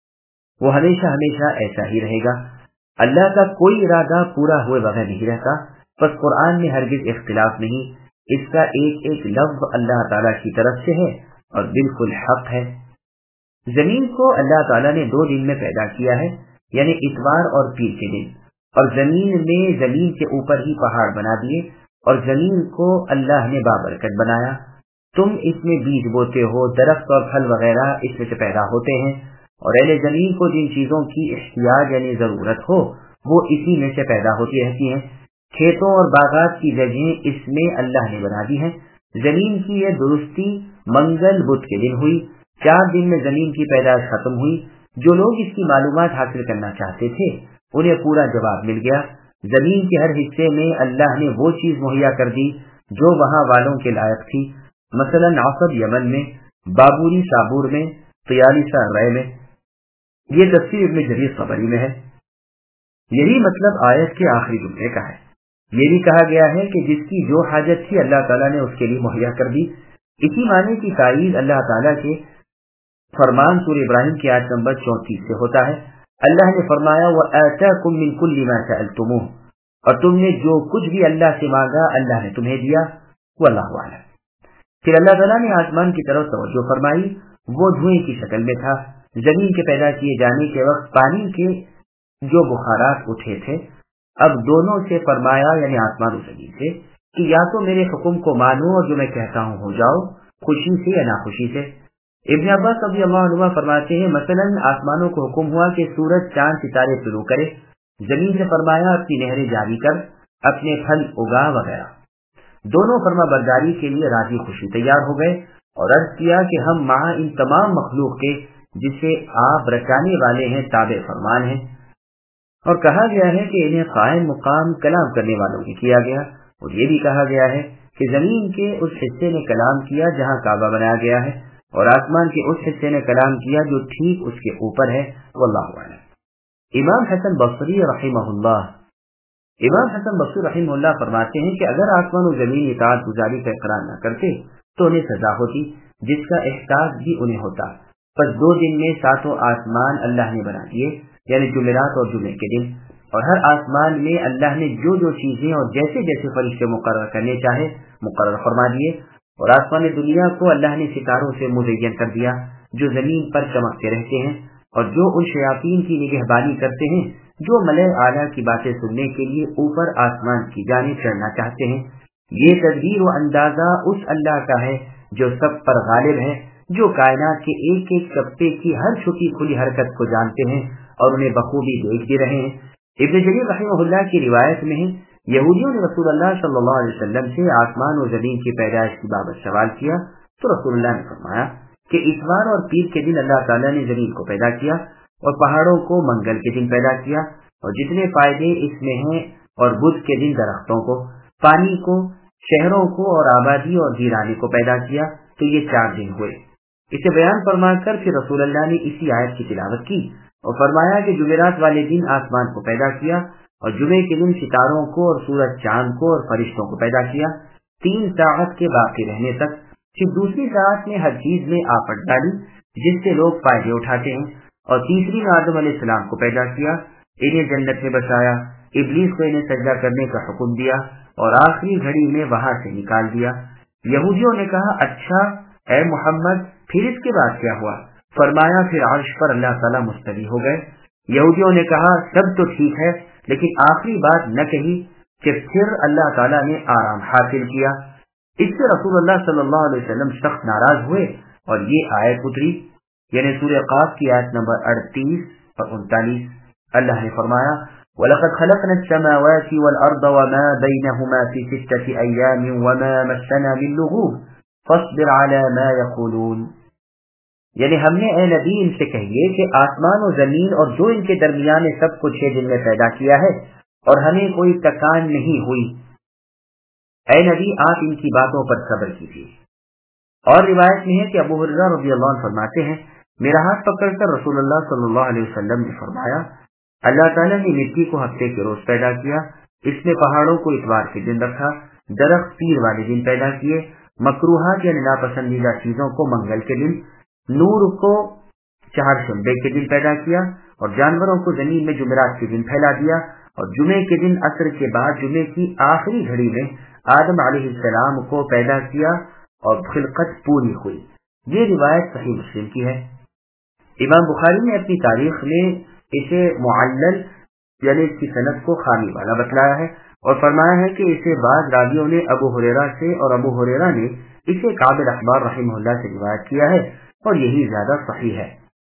وہ ہمیشہ ہمیشہ ایسا ہی رہے گا۔ اللہ کا کوئی ارادہ پورا ہوئے بغیر نہیں رہتا، پس قرآن میں ہرگز اختلاف نہیں، اس کا ایک ایک لفظ اللہ تعالیٰ کی طرف سے ہے اور بالکل حق ہے۔ زمین کو اللہ تعالیٰ نے 2 دن میں پیدا کیا ہے، یعنی اتوار اور پیر کے دن، اور زمین میں زمین کے اوپر ہی پہاڑ بنا دیے، اور زمین کو اللہ نے بابرکت بنایا۔ تم اس میں بیج بوتے ہو، درخت اور پھل وغیرہ اس میں سے پیدا ہوتے ہیں، اور اہل زمین کو جن چیزوں کی احتیاج یعنی ضرورت ہو وہ اسی میں سے پیدا ہوتی رہتی ہیں۔ کھیتوں اور باغات کی جگہیں اس میں اللہ نے بنا دی ہیں۔ زمین کی یہ درستی منگل بدھ کے دن ہوئی، 4 دن میں زمین کی پیدائش ختم ہوئی۔ جو لوگ اس کی معلومات حاصل کرنا چاہتے تھے انہیں پورا جواب مل گیا۔ زمین کے ہر حصے میں اللہ نے وہ چیز مہیا کر دی جو وہاں والوں کے لائق تھی، مثلا عصب یمن میں، بابوری صابور میں، طیالسہ رے میں۔ یہ تفسیر ابن جریر طبری میں ہے۔ یہی مطلب آیت کے آخری جملے کا ہے۔ یہ بھی کہا گیا ہے کہ جس کی جو حاجت تھی اللہ تعالیٰ نے اس کے لیے مہیا کر دی۔ اسی معنی کی تائید اللہ تعالیٰ کے فرمان سورہ ابراہیم کی آیت نمبر 34 سے ہوتا ہے۔ اللہ نے فرمایا وَآتَاكُم مِّن كُلِّ مَا سَأَلْتُمُوهُ، اور تم نے جو کچھ بھی اللہ سے مانگا اللہ نے تمہیں دیا۔ واللہ اعلم۔ پھر اللہ تعالیٰ نے آسمان کی طرف توجہ فرمائی، وہ دھوئیں کی شکل میں تھا۔ زمین کے پیدا کیے جانے کے وقت پانی کے جو بخارات اٹھے تھے، اب دونوں سے فرمایا یعنی آسمان و زمین سے کہ یا تو میرے حکم کو مانو اور جو میں کہتا ہوں ہو جاؤ، خوشی سے یا ناخوشی سے۔ ابن عباس رضی اللہ عنہ فرماتے ہیں مثلا آسمانوں کو حکم ہوا کہ سورج چاند ستارے طلوع کرے، زمین سے فرمایا اپنی نہریں جاری کر، اپنے پھل اگا وغیرہ۔ دونوں فرما برداری کے لیے راضی خوشی تیار ہو گئے اور عرض کیا کہ ہم مع ان تمام مخلوق کے جسے آپ رچانے والے ہیں تابع فرمان ہیں۔ اور کہا گیا ہے کہ انہیں قائم مقام کلام کرنے والوں کی کیا گیا، اور یہ بھی کہا گیا ہے کہ زمین کے اس حصے نے کلام کیا جہاں کعبہ بنایا گیا ہے، اور آسمان کے اس حصے نے کلام کیا جو ٹھیک اس کے اوپر ہے۔ واللہ اعلم۔ امام حسن بصری رحمہ اللہ فرماتے ہیں کہ اگر آسمان و زمین اطاعت گزاری کا اقرار نہ کرتے تو انہیں سزا ہوتی، جس کا احساس بھی انہیں ہوتا۔ پس 2 دن میں 7 آسمان اللہ نے بنا دیے، یعنی جمعرات اور جمعے کے دن، اور ہر آسمان میں اللہ نے جو جو چیزیں اور جیسے جیسے فرشتے مقرر کرنے چاہے مقرر فرما دیے، اور آسمان دنیا کو اللہ نے ستاروں سے مزین کر دیا جو زمین پر چمکتے رہتے ہیں، اور جو ان شیاطین کی نگہبانی کرتے ہیں جو ملائے اعلیٰ کی باتیں سننے کے لیے اوپر آسمان کی جانب چڑھنا چاہتے ہیں۔ یہ تدبیر و اندازہ اس اللہ کا ہے جو سب پر غالب ہے، جو کائنات کے ایک ایک چپے کی ہر چھٹی کھلی حرکت کو جانتے ہیں اور انہیں بخوبی دیکھ بھی رہے ہیں۔ ابن جریر رحمہ اللہ کی روایت میں ہے یہودیوں نے رسول اللہ صلی اللہ علیہ وسلم سے آسمان و زمین کی پیدائش کی بابت سوال کیا تو رسول اللہ نے فرمایا کہ اتوار اور پیر کے دن اللہ تعالیٰ نے زمین کو پیدا کیا اور پہاڑوں کو منگل کے دن پیدا کیا، اور جتنے فائدے اس میں ہیں، اور بدھ کے دن درختوں کو، پانی کو، شہروں کو اور آبادی اور ویرانے کو پیدا کیا، تو یہ 4 دن ہوئے۔ اسے بیان فرما کر پھر رسول اللہ نے اسی آیت کی تلاوت کی اور فرمایا کہ جمعرات والے دن آسمان کو پیدا کیا اور جمعے کے دن ستاروں کو اور سورج چاند کو اور فرشتوں کو پیدا کیا 3 ساعت کے باقی رہنے تک، پھر دوسری ساعت میں ہر چیز میں آفت ڈالی جس سے لوگ فائدے اٹھاتے ہیں، اور تیسری میں آدم علیہ السلام کو پیدا کیا، انہیں جنت میں بسایا، ابلیس کو انہیں سجدہ کرنے کا حکم دیا اور آخری گھڑی میں وہاں سے نکال دیا۔ یہودیوں نے کہا اچھا اے محمد پھر اس کے بعد کیا ہوا؟ فرمایا پھر عرش پر اللہ تعالیٰ مستوی ہو گئے۔ یہودیوں نے کہا سب تو ٹھیک ہے لیکن آخری بات نہ کہی کہ پھر اللہ تعالیٰ نے آرام حاصل کیا۔ اس سے رسول اللہ صلی اللہ علیہ وسلم سخت ناراض ہوئے اور یہ آیت اتری، یعنی سورہ قاف کی آیت نمبر 38 اور 39۔ اللہ نے فرمایا وَلَقَدْ خَلَقْنَا السَّمَاوَاتِ وَالْأَرْضَ وَمَا بَيْنَهُمَا فِي 6 أَيَّامٍ وَمَا مَسَّنَا مِن لُغُوبٍ فَاصْبِرْ عَلَى مَا يَقُولُونَ۔ یعنی ہم نے اے نبی ان سے کہیے کہ آسمان و زمین اور جو ان کے درمیان ہے سب کو 6 دن میں پیدا کیا ہے اور ہمیں کوئی تکان نہیں ہوئی۔ اے نبی آپ ان کی باتوں پر صبر کیجیے۔ اور روایت میں ہے کہ ابو ہریرہ رضی اللہ عنہ فرماتے ہیں میرا ہاتھ پکڑ کر رسول اللہ صلی اللہ علیہ وسلم نے فرمایا اللہ تعالیٰ نے مٹی کو ہفتے کے روز پیدا کیا، اس نے پہاڑوں کو اتوار کے دن رکھا، درخت پیر والے دن پیدا کیے، مکروہات یعنی ناپسندیدہ چیزوں کو منگل کے دن، نور کو چہارشنبے کے دن پیدا کیا اور جانوروں کو زمین میں جمعرات کے دن پھیلا دیا، اور جمعے کے دن عصر کے بعد جمعے کی آخری گھڑی میں آدم علیہ السلام کو پیدا کیا اور خلقت پوری ہوئی۔ یہ روایت صحیح مسلم کی ہے۔ امام بخاری نے اپنی تاریخ میں اسے معلل یعنی اس کی سند کو خامی والا بتلایا ہے اور فرمایا ہے کہ اسے بعض راویوں نے ابو ہریرہ سے اور ابو ہریرہ نے اسے کعب الاحبار رحمہ اللہ سے روایت کیا ہے اور یہی زیادہ صحیح ہے۔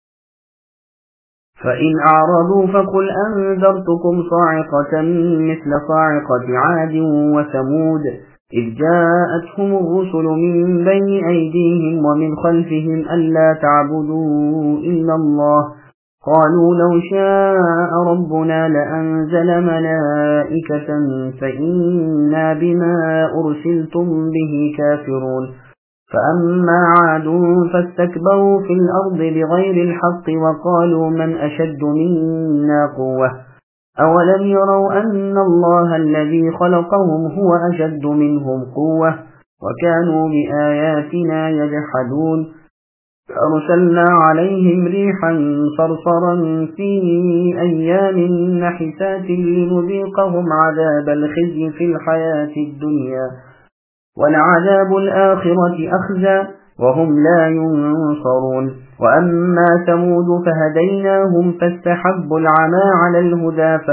فَإِنْ أَعْرَضُوا فَقُلْ أَنذَرْتُكُمْ صَاعِقَةً مِثْلَ صَاعِقَةِ عَادٍ وَثَمُودَ إِذْ جَاءَتْهُمُ الرُّسُلُ مِنْ بَيْنِ أَيْدِيهِمْ وَمِنْ خَلْفِهِمْ أَلَّا تَعْبُدُوا إِلَّا اللَّهَ قالوا لو شاء ربنا لأنزل ملائكة فإنا بما أرسلتم به كافرون فأما عاد فاستكبروا في الأرض بغير الحق وقالوا من أشد منا قوة أولم يروا أن الله الذي خلقهم هو أشد منهم قوة وكانوا بآياتنا يجحدون أرسلنا عليهم ريحا صرصرا في أيام نحسات لنذيقهم عذاب الخزي في الحياة الدنيا ولعذاب الآخرة أخزى وهم لا ينصرون وأما ثمود فهديناهم فاستحبوا العمى على الهدى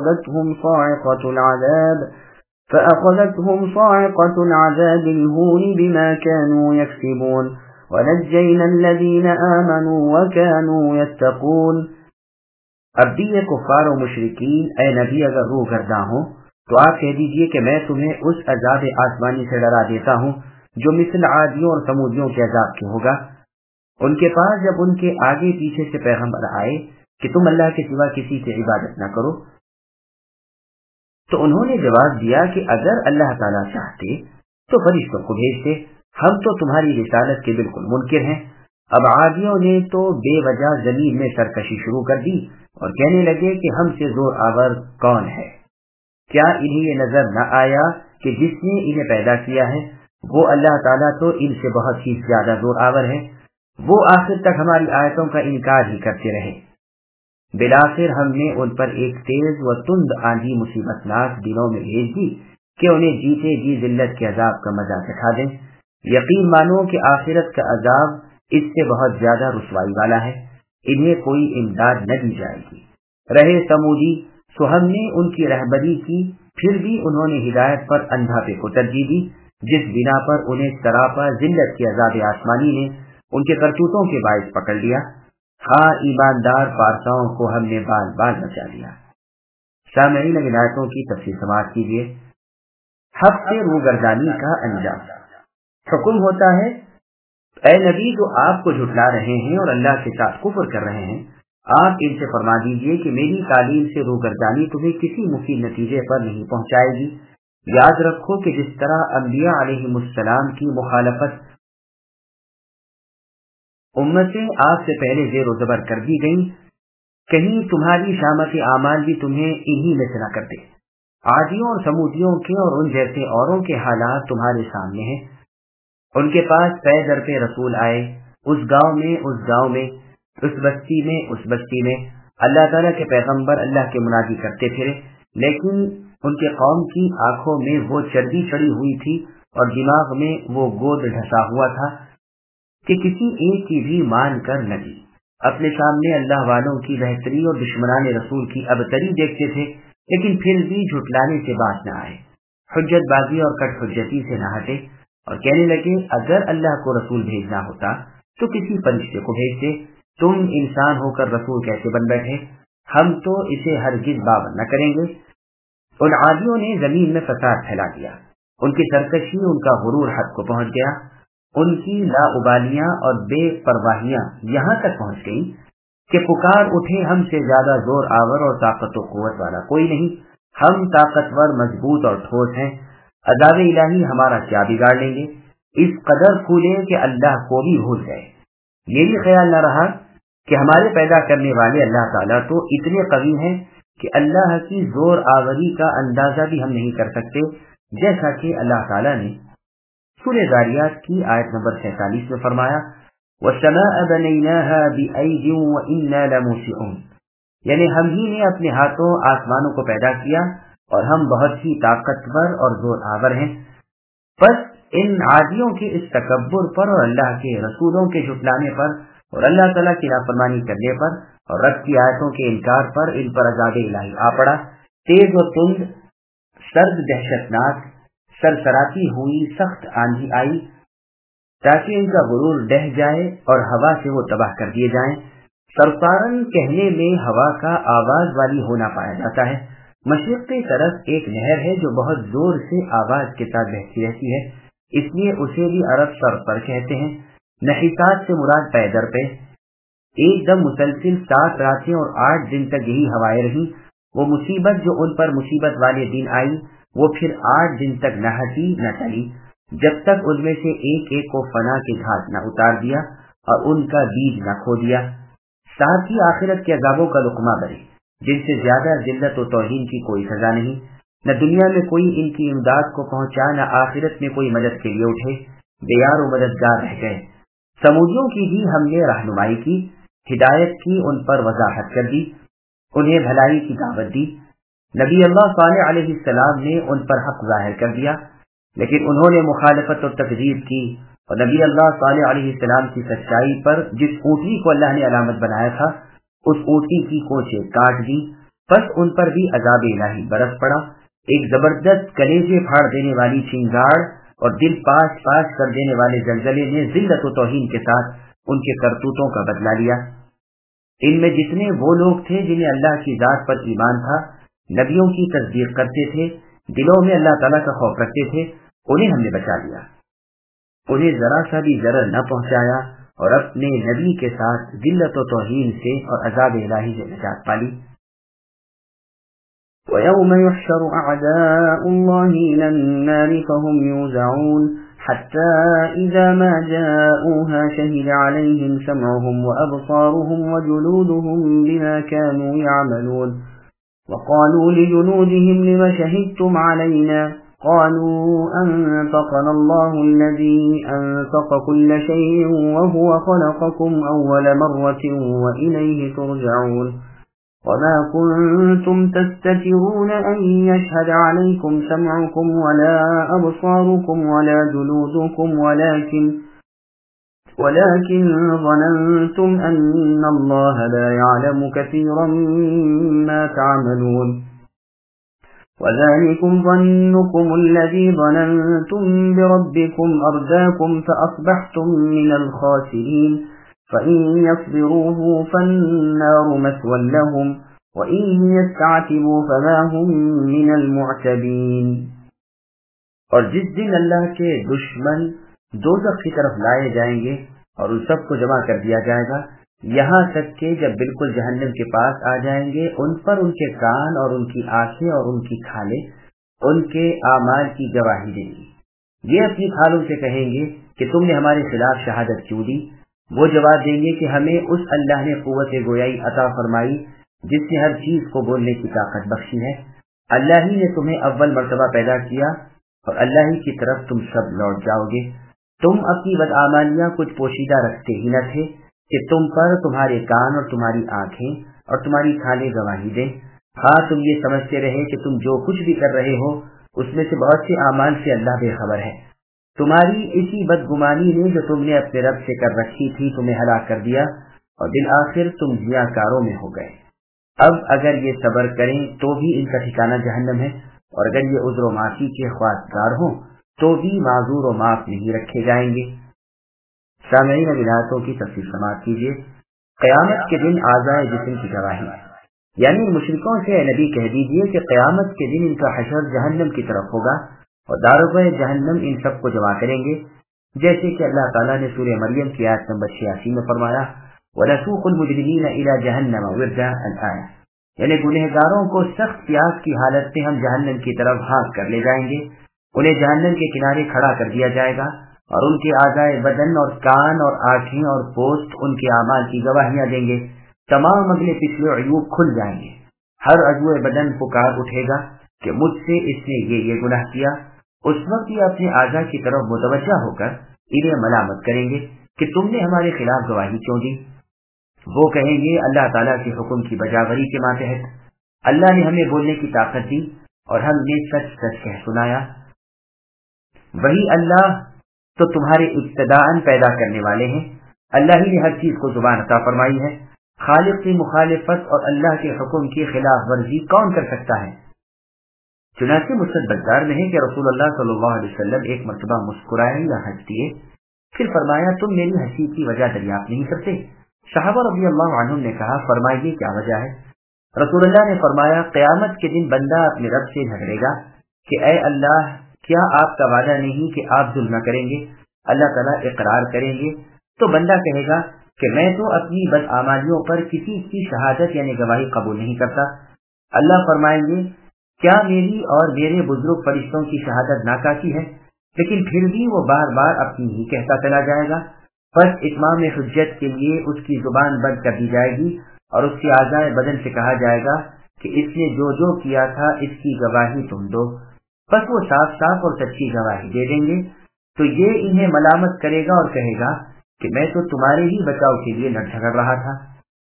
فأخذتهم صاعقة العذاب الهون بما كانوا يكسبون ونجينا الذين آمنوا وكانوا يتقون۔ اب بھی یہ کفار و مشرکین اے نبی اگر روح گرداں ہوں تو آپ کہہ دیجئے کہ میں تمہیں اس عذاب آسمانی سے ڈرا دیتا ہوں جو مثل عادیوں اور سمودیوں کے عذاب کے ہوگا۔ ان کے پاس جب ان کے آگے پیچھے سے پیغمبر آئے کہ تم اللہ کے سوا کسی کی عبادت نہ کرو تو انہوں نے جواب دیا کہ اگر اللہ تعالیٰ چاہتے تو فرشتوں کو بھیجتے، ہم تو تمہاری رسالت کے بالکل منکر ہیں۔ اب عادیوں نے تو بے وجہ زمین میں سرکشی شروع کر دی اور کہنے لگے کہ ہم سے زور آور کون ہے؟ کیا انہیں یہ نظر نہ آیا کہ جس نے انہیں پیدا کیا ہے وہ اللہ تعالیٰ تو ان سے بہت ہی زیادہ زور آور ہے، وہ آخر تک ہماری آیتوں کا انکار ہی کرتے رہے۔ بلاخر ہم نے ان پر ایک تیز و تند آندھی مصیبت ناک دنوں میں بھیج دی کہ انہیں جیتے جی ذلت کے عذاب کا مزہ چکھا دیں۔ یقین مانو کہ آخرت کا عذاب اس سے بہت زیادہ رسوائی والا ہے، انہیں کوئی امداد نہ دی جائے گی۔ رہے سمودی سو ہم نے ان کی رہبری کی، پھر بھی انہوں نے ہدایت پر اندھاپے کو ترجیح دی، جس بنا پر انہیں سراپا ذلت کے عذاب آسمانی نے ان کے کرتوتوں کے باعث پکڑ لیا۔ ہاں ایماندار پارساؤں کو ہم نے بال بال بچا دیا۔ سامعین اب آیتوں کی تفصیل سماعت کیجیے۔ حق سے روگردانی کا انجام۔ حکم ہوتا ہے اے نبی جو آپ کو جھٹلا رہے ہیں اور اللہ کے ساتھ کفر کر رہے ہیں، آپ ان سے فرما دیجئے کہ میری تعلیم سے روگردانی تمہیں کسی مفید نتیجے پر نہیں پہنچائے گی۔ یاد رکھو کہ جس طرح انبیاء علیہم السلام کی مخالفت امتیں آپ سے پہلے زیر و زبر کر دی گئیں، کہیں تمہاری شامت اعمال بھی تمہیں انہی میں سے نہ کرتے۔ عادیوں اور سمودیوں کے اور ان جیسے اوروں کے حالات تمہارے سامنے ہیں۔ ان کے پاس پے در پہ رسول آئے، اس گاؤں میں، اس بستی میں اللہ تعالیٰ کے پیغمبر اللہ کے منادی کرتے پھرے، لیکن ان کے قوم کی آنکھوں میں وہ چربی چڑھی ہوئی تھی اور دماغ میں وہ گود ڈھسا ہوا تھا کہ کسی ایک کی بھی مان کر نہ دی۔ اپنے سامنے اللہ والوں کی بہتری اور دشمنان رسول کی ابتری دیکھتے تھے، لیکن پھر بھی جھٹلانے سے باز نہ آئے، حجت بازی اور کٹ حجتی سے نہ ہٹے اور کہنے لگے اگر اللہ کو رسول بھیجنا ہوتا تو کسی فرشتے کو بھیجتے، تم انسان ہو کر رسول کیسے بن بیٹھے؟ ہم تو اسے ہرگز باور نہ کریں گے۔ ان عادیوں نے زمین میں فساد پھیلا دیا، ان کی سرکشی، ان کا غرور حد کو پہنچ گیا، ان کی لاابالیاں اور بے پرواہیاں یہاں تک پہنچ گئی کہ پکار اٹھے ہم سے زیادہ زور آور اور طاقت و قوت والا کوئی نہیں، ہم طاقتور، مضبوط اور ٹھوس ہیں، عذاب الہی ہمارا کیا بگاڑ لیں گے؟ اس قدر پھولے کہ اللہ کو بھی بھول گئے۔ یہ بھی خیال نہ رہا کہ ہمارے پیدا کرنے والے اللہ تعالیٰ تو اتنے قوی ہیں کہ اللہ کی زور آوری کا اندازہ بھی ہم نہیں کر سکتے، جیسا کہ اللہ تعالیٰ نے سورہ ذاریات کی آیت نمبر 47 میں فرمایا وَالسَّمَاءَ بَنَيْنَاهَا بِأَيْدٍ وَإِنَّا لَمُوسِعُونَ، یعنی ہم ہی نے اپنے ہاتھوں آسمانوں کو پیدا کیا اور ہم بہت ہی طاقتور اور زور آور ہیں۔ بس ان عادیوں کے اس تکبر پر اور اللہ کے رسولوں کے جھٹلانے پر اور اللہ تعالیٰ کی نافرمانی کرنے پر اور رب کی آیتوں کے انکار پر ان پر عذاب الہی آ پڑا، تیز و تند، سرد، دہشتناک، سرسراتی ہوئی سخت آندھی آئی تاکہ ان کا غرور ڈہ جائے اور ہوا سے وہ تباہ کر دیے جائیں۔ سرسارن کہنے میں ہوا کا آواز والی ہونا پایا جاتا ہے۔ مشرق کی طرف ایک نہر ہے جو بہت زور سے آواز کے ساتھ بہتی رہتی ہے، اس لیے اسے بھی عرب سرسر کہتے ہیں۔ نحیسات سے مراد پے در پہ، ایک دم مسلسل 7 راتیں اور 8 دن تک یہی ہوائیں رہیں۔ وہ مصیبت جو ان پر مصیبت والے دن آئی وہ پھر 8 دن تک نہ ہٹی نہ ٹلی، جب تک ان میں سے ایک ایک کو فنا کے گھاٹ نہ اتار دیا اور ان کا بیج نہ کھو دیا۔ ساتھ ہی آخرت کے عذابوں کا لقمہ بنے، جن سے زیادہ ذلت و توہین کی کوئی سزا نہیں۔ نہ دنیا میں کوئی ان کی امداد کو پہنچا، نہ آخرت میں کوئی مدد کے لیے اٹھے، بے یار و مددگار رہ گئے۔ سمودیوں کی بھی ہم نے رہنمائی کی، ہدایت کی، ان پر وضاحت کر دی، انہیں بھلائی کی دعوت دی۔ نبی اللہ صالح علیہ السلام نے ان پر حق ظاہر کر دیا، لیکن انہوں نے مخالفت اور تکذیب کی، اور نبی اللہ صالح علیہ السلام کی سچائی پر جس اونٹنی کو اللہ نے علامت بنایا تھا اس اونٹنی کی کوچیں کاٹ دی، بس ان پر بھی عذاب الہی برس پڑا۔ ایک زبردست کلیجے پھاڑ دینے والی چنگاڑ اور دل پاش پاش کر دینے والے زلزلے نے ذلت و توہین کے ساتھ ان کے کرتوتوں کا بدلہ لیا۔ ان میں جتنے وہ لوگ تھے جنہیں اللہ کی ذات پر ایمان تھا، نبیوں کی تصدیق کرتے تھے، دلوں میں اللہ تعالیٰ کا خوف رکھتے تھے، انہیں ہم نے بچا لیا، انہیں ذرا سا بھی ضرر نہ پہنچایا اور اپنے نبی کے ساتھ ذلت و توہین سے اور عذاب الہی سے نجات پالی۔ وَيَوْمَ يُحْشَرُ أَعْدَاءُ اللَّهِ إِلَى النَّارِ فَهُمْ يُوزَعُونَ حَتَّى إِذَا مَا جَاءُوهَا شَهِدَ عَلَيْهِمْ سَمْعُهُمْ وَأَبْصَارُهُمْ وَجُلُودُهُمْ بِمَا كَانُوا يَعْمَلُونَ وَقَالُوا لِجُلُودِهِمْ لِمَ شَهِدتُّمْ عَلَيْنَا قَالُوا أَنطَقَنَا اللَّهُ الَّذِي أَنطَقَ كُلَّ شَيْءٍ وَهُوَ خَلَقَكُمْ أَوَّلَ مَرَّةٍ وَإِلَيْهِ تُرْجَعُونَ وَمَا كُنتُمْ تَسْتَتِرُونَ أَن يَشْهَدَ عَلَيْكُمْ سَمْعُكُمْ وَلَا أَبْصَارُكُمْ وَلَا جُلُودُكُمْ وَلَكِنْ ظَنَنْتُمْ أَنَّ اللَّهَ لَا يَعْلَمُ كَثِيرًا مِّمَّا تَعْمَلُونَ وَذَلِكُمْ ظَنُّكُمُ الَّذِي ظَنَنْتُمْ بِرَبِّكُمْ أَرْدَاكُمْ فَأَصْبَحْتُمْ مِنَ الْخَاسِرِينَ فَإِن يَصْبِرُوا فَالنَّارُ مَثْوًى لَّهُمْ وَإِن يَسْتَعْتِبُوا فَمَا هُم مِّنَ الْمُعْتَبِينَ۔ اور جس دن اللہ کے دشمن دوزخ کی طرف لائے جائیں گے اور ان سب کو جمع کر دیا جائے گا، یہاں تک کہ جب بالکل جہنم کے پاس آ جائیں گے، ان پر ان کے کان اور ان کی آنکھیں اور ان کی کھالیں ان کے اعمال کی گواہی دیں گی۔ یہ اپنی کھالوں سے کہیں گے کہ تم نے ہمارے خلاف شہادت کیوں دی؟ وہ جواب دیں گے کہ ہمیں اس اللہ نے قوت گویائی عطا فرمائی جس نے ہر چیز کو بولنے کی طاقت بخشی ہے۔ اللہ ہی نے تمہیں اول مرتبہ پیدا کیا اور اللہ ہی کی طرف تم سب لوٹ جاؤ گے۔ تم اپنی بدعمالیاں کچھ پوشیدہ رکھتے ہی نہ تھے کہ تم پر تمہارے کان اور تمہاری آنکھیں اور تمہاری کھالیں گواہی دیں۔ ہاں تم یہ سمجھتے رہے کہ تم جو کچھ بھی کر رہے ہو اس میں سے بہت سے اعمال سے اللہ بے خبر ہے۔ تمہاری اسی بدگمانی نے جو تم نے اپنے رب سے کر رکھی تھی تمہیں ہلاک کر دیا اور بالآخر تم ضیاءکاروں میں ہو گئے۔ اب اگر یہ صبر کریں تو بھی ان کا ٹھکانہ جہنم ہے، اور اگر یہ عذر و معافی کے خواستگار ہوں تو بھی معذور و معاف نہیں رکھے جائیں گے۔ سامعین ولایتوں کی تفصیل سماعت کیجیے۔ قیامت کے دن اعضائے جسم کی گواہی، یعنی مشرکوں سے اے نبی کہہ دیجیے کہ قیامت کے دن ان کا حشر جہنم کی طرف ہوگا اور داروغ جہنم ان سب کو جمع کریں گے۔ جیسے کہ اللہ تعالیٰ نے سورہ مریم کی آیت نمبر 86 میں فرمایا وَنَسُوقُ الْمُجْرِمِينَ إِلَى جَهَنَّمَ وِرْدًا الآیہ، یعنی گنہگاروں کو سخت پیاس کی حالت میں ہم جہنم کی طرف ہانک کر لے جائیں گے، انہیں جہنم کے کنارے کھڑا کر دیا جائے گا اور ان کے اعضائے بدن اور کان اور آنکھیں اور پوست ان کے اعمال کی گواہیاں دیں گے، تمام اگلے پچھلے عیوب کھل جائیں گے، ہر عضو بدن پکار اٹھے گا کہ مجھ سے اس نے یہ گناہ کیا، اس وقت یہ اپنے اعضاء کی طرف متوجہ ہو کر انہیں ملامت کریں گے کہ تم نے ہمارے خلاف گواہی کیوں دی؟ وہ کہیں گے اللہ تعالیٰ کے حکم کی بجاوری کے ماتحت اللہ نے ہمیں بولنے کی طاقت دی اور ہم نے سچ سچ کہہ سنایا۔ وہی اللہ تو تمہارے ابتداءً پیدا کرنے والے ہیں، اللہ ہی نے ہر چیز کو زبان عطا فرمائی ہے، خالق کی مخالفت اور اللہ کے حکم کی خلاف ورزی کون کر سکتا ہے؟ چنانچہ مسند بزار میں ہے کہ رسول اللہ صلی اللہ علیہ وسلم ایک مرتبہ مسکرائے یا ہنس دیے، پھر فرمایا تم میری ہنسی کی وجہ دریافت نہیں کرتے؟ صحابہ رضی اللہ عنہم نے کہا فرمائیے کیا وجہ ہے؟ رسول اللہ نے فرمایا قیامت کے دن بندہ اپنے رب سے جھگڑے گا کہ اے اللہ کیا آپ کا وعدہ نہیں کہ آپ ظلم نہ کریں گے؟ اللہ تعالیٰ اقرار کریں گے تو بندہ کہے گا کہ میں تو اپنی بدعمالیوں پر کسی کی شہادت یعنی گواہی قبول نہیں کرتا۔ اللہ فرمائیں گے کیا میری اور میرے بزرگ فرشتوں کی شہادت ناکافی ہے؟ لیکن پھر بھی وہ بار بار اپنی ہی کہتا چلا جائے گا، بس اتمام حجت کے لیے اس کی زبان بند کر دی جائے گی اور اس کے اعضائے بدن سے کہا جائے گا کہ اس نے جو جو کیا تھا اس کی گواہی تم دو، بس وہ صاف صاف اور سچی گواہی دے دیں گے تو یہ انہیں ملامت کرے گا اور کہے گا کہ میں تو تمہارے ہی بچاؤ کے لیے لڑ جھگڑ رہا تھا۔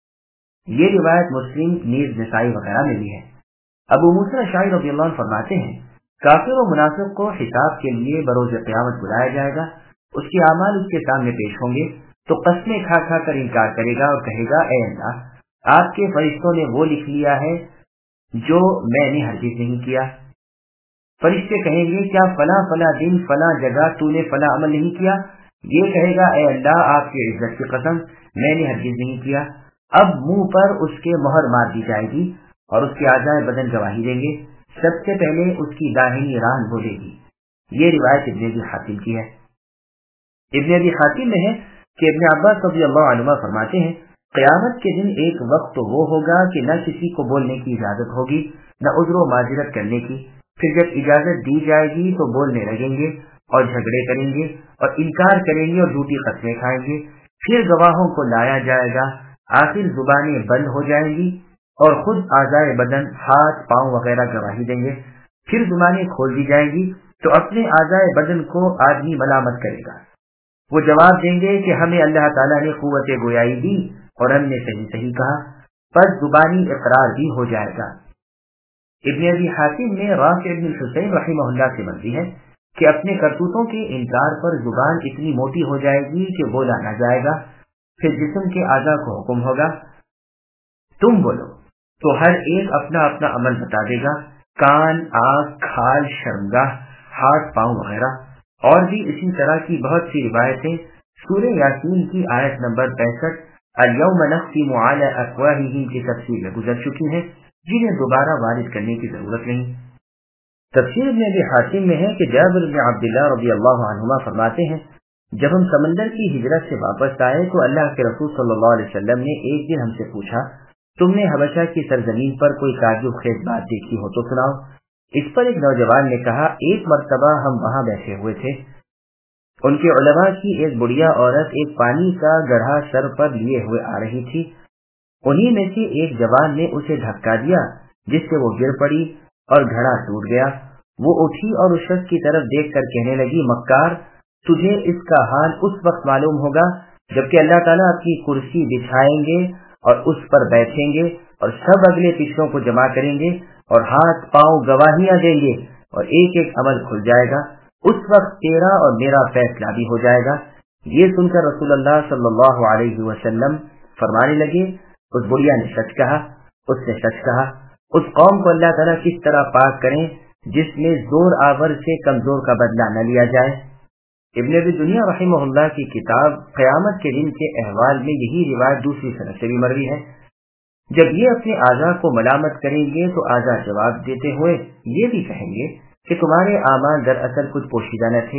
یہ روایت مسلم نیز نسائی وغیرہ میں بھی ہے۔ ابو موسیٰ اشعری رضی اللہ عنہ فرماتے ہیں کافر و منافق کو حساب کے لیے بروز قیامت بلایا جائے گا، اس کے اعمال اس کے سامنے پیش ہوں گے تو قسمیں کھا کھا کر انکار کرے گا اور کہے گا اے اللہ آپ کے فرشتوں نے وہ لکھ لیا ہے جو میں نے ہرگز نہیں کیا۔ فرشتے کہیں گے کیا فلاں فلاں دن فلاں جگہ تو نے فلاں عمل نہیں کیا؟ یہ کہے گا اے اللہ آپ کی عزت کی قسم میں نے ہرگز نہیں کیا۔ اب منہ پر اس کے مہر مار دی جائے گی اور اس کے اعضائے بدن گواہی دیں گے، سب سے پہلے اس کی داہنی ران بولے گی۔ یہ روایت ابن ابی حاتم کی ہے۔ ابن ابی حاتم میں ہے کہ ابن عباس رضی اللہ عنہما فرماتے ہیں قیامت کے دن ایک وقت تو وہ ہوگا کہ نہ کسی کو بولنے کی اجازت ہوگی نہ عذر و معذرت کرنے کی، پھر جب اجازت دی جائے گی تو بولنے لگیں گے اور جھگڑے کریں گے اور انکار کریں گے اور جھوٹی قسمیں کھائیں گے، پھر گواہوں کو لایا جائے گا، آخر زبانیں بند ہو جائیں گی اور خود اعضائے بدن ہاتھ پاؤں وغیرہ گواہی دیں گے، پھر زبانیں کھول دی جائیں گی تو اپنے اعضائے بدن کو آدمی ملامت کرے گا، وہ جواب دیں گے کہ ہمیں اللہ تعالیٰ نے قوت گویائی دی اور ہم نے صحیح صحیح کہا، پس زبانی اقرار بھی ہو جائے گا۔ ابن ابی حاتم میں رافع بن حسین رحمہ اللہ سے مرضی ہے کہ اپنے کرتوتوں کے انکار پر زبان اتنی موٹی ہو جائے گی کہ بولا نہ جائے گا، پھر جسم کے اعضاء کو حکم ہوگا تم بولو تو ہر ایک اپنا اپنا عمل بتا دے گا، کان، آنکھ، کھال، شرمگاہ، ہاتھ پاؤں وغیرہ، اور بھی اسی طرح کی بہت سی روایتیں سورہ یاسین کی آیت نمبر 65 الیوم نختم علی افواہہم کی تفسیر میں گزر چکی ہیں، جنہیں دوبارہ وارد کرنے کی ضرورت نہیں۔ تفسیر ابن ابی حاتم میں ہے کہ جابر بن عبداللہ رضی اللہ عنہما فرماتے ہیں جب ہم سمندر کی ہجرت سے واپس آئے تو اللہ کے رسول صلی اللہ علیہ وسلم نے ایک دن ہم سے پوچھا تم نے حبشہ کی سرزمین پر کوئی تعجب خیز بات دیکھی ہو تو سناؤ۔ اس پر ایک نوجوان نے کہا ایک مرتبہ ہم وہاں بیٹھے ہوئے تھے، ان کے علماء کی ایک بڑھیا عورت ایک پانی کا گڑھا سر پر لیے ہوئے آ رہی تھی، انہی میں سے ایک جوان نے اسے دھکا دیا جس سے وہ گر پڑی اور گھڑا ٹوٹ گیا۔ وہ اٹھی اور اس شخص کی طرف دیکھ کر کہنے لگی مکار تجھے اس کا حال اس وقت معلوم ہوگا جبکہ اللہ تعالیٰ اپنی کرسی بچھائیں گے اور اس پر بیٹھیں گے اور سب اگلے پچھلوں کو جمع کریں گے اور ہاتھ پاؤں گواہیاں دیں گے اور ایک ایک عمل کھل جائے گا، اس وقت تیرا اور میرا فیصلہ بھی ہو جائے گا۔ یہ سن کر رسول اللہ صلی اللہ علیہ وسلم فرمانے لگے اس بڑھیا نے سچ کہا، اس نے سچ کہا، اس قوم کو اللہ تعالیٰ کس طرح پاک کریں جس میں زور آور سے کمزور کا بدلہ نہ لیا جائے۔ ابن ابی دنیا رحمہ اللہ کی کتاب قیامت کے دن کے احوال میں یہی روایت دوسری سند سے بھی مروی ہے۔ جب یہ اپنے اعضاء کو ملامت کریں گے تو اعضاء جواب دیتے ہوئے یہ بھی کہیں گے کہ تمہارے اعمال دراصل کچھ پوشیدہ نہ تھے،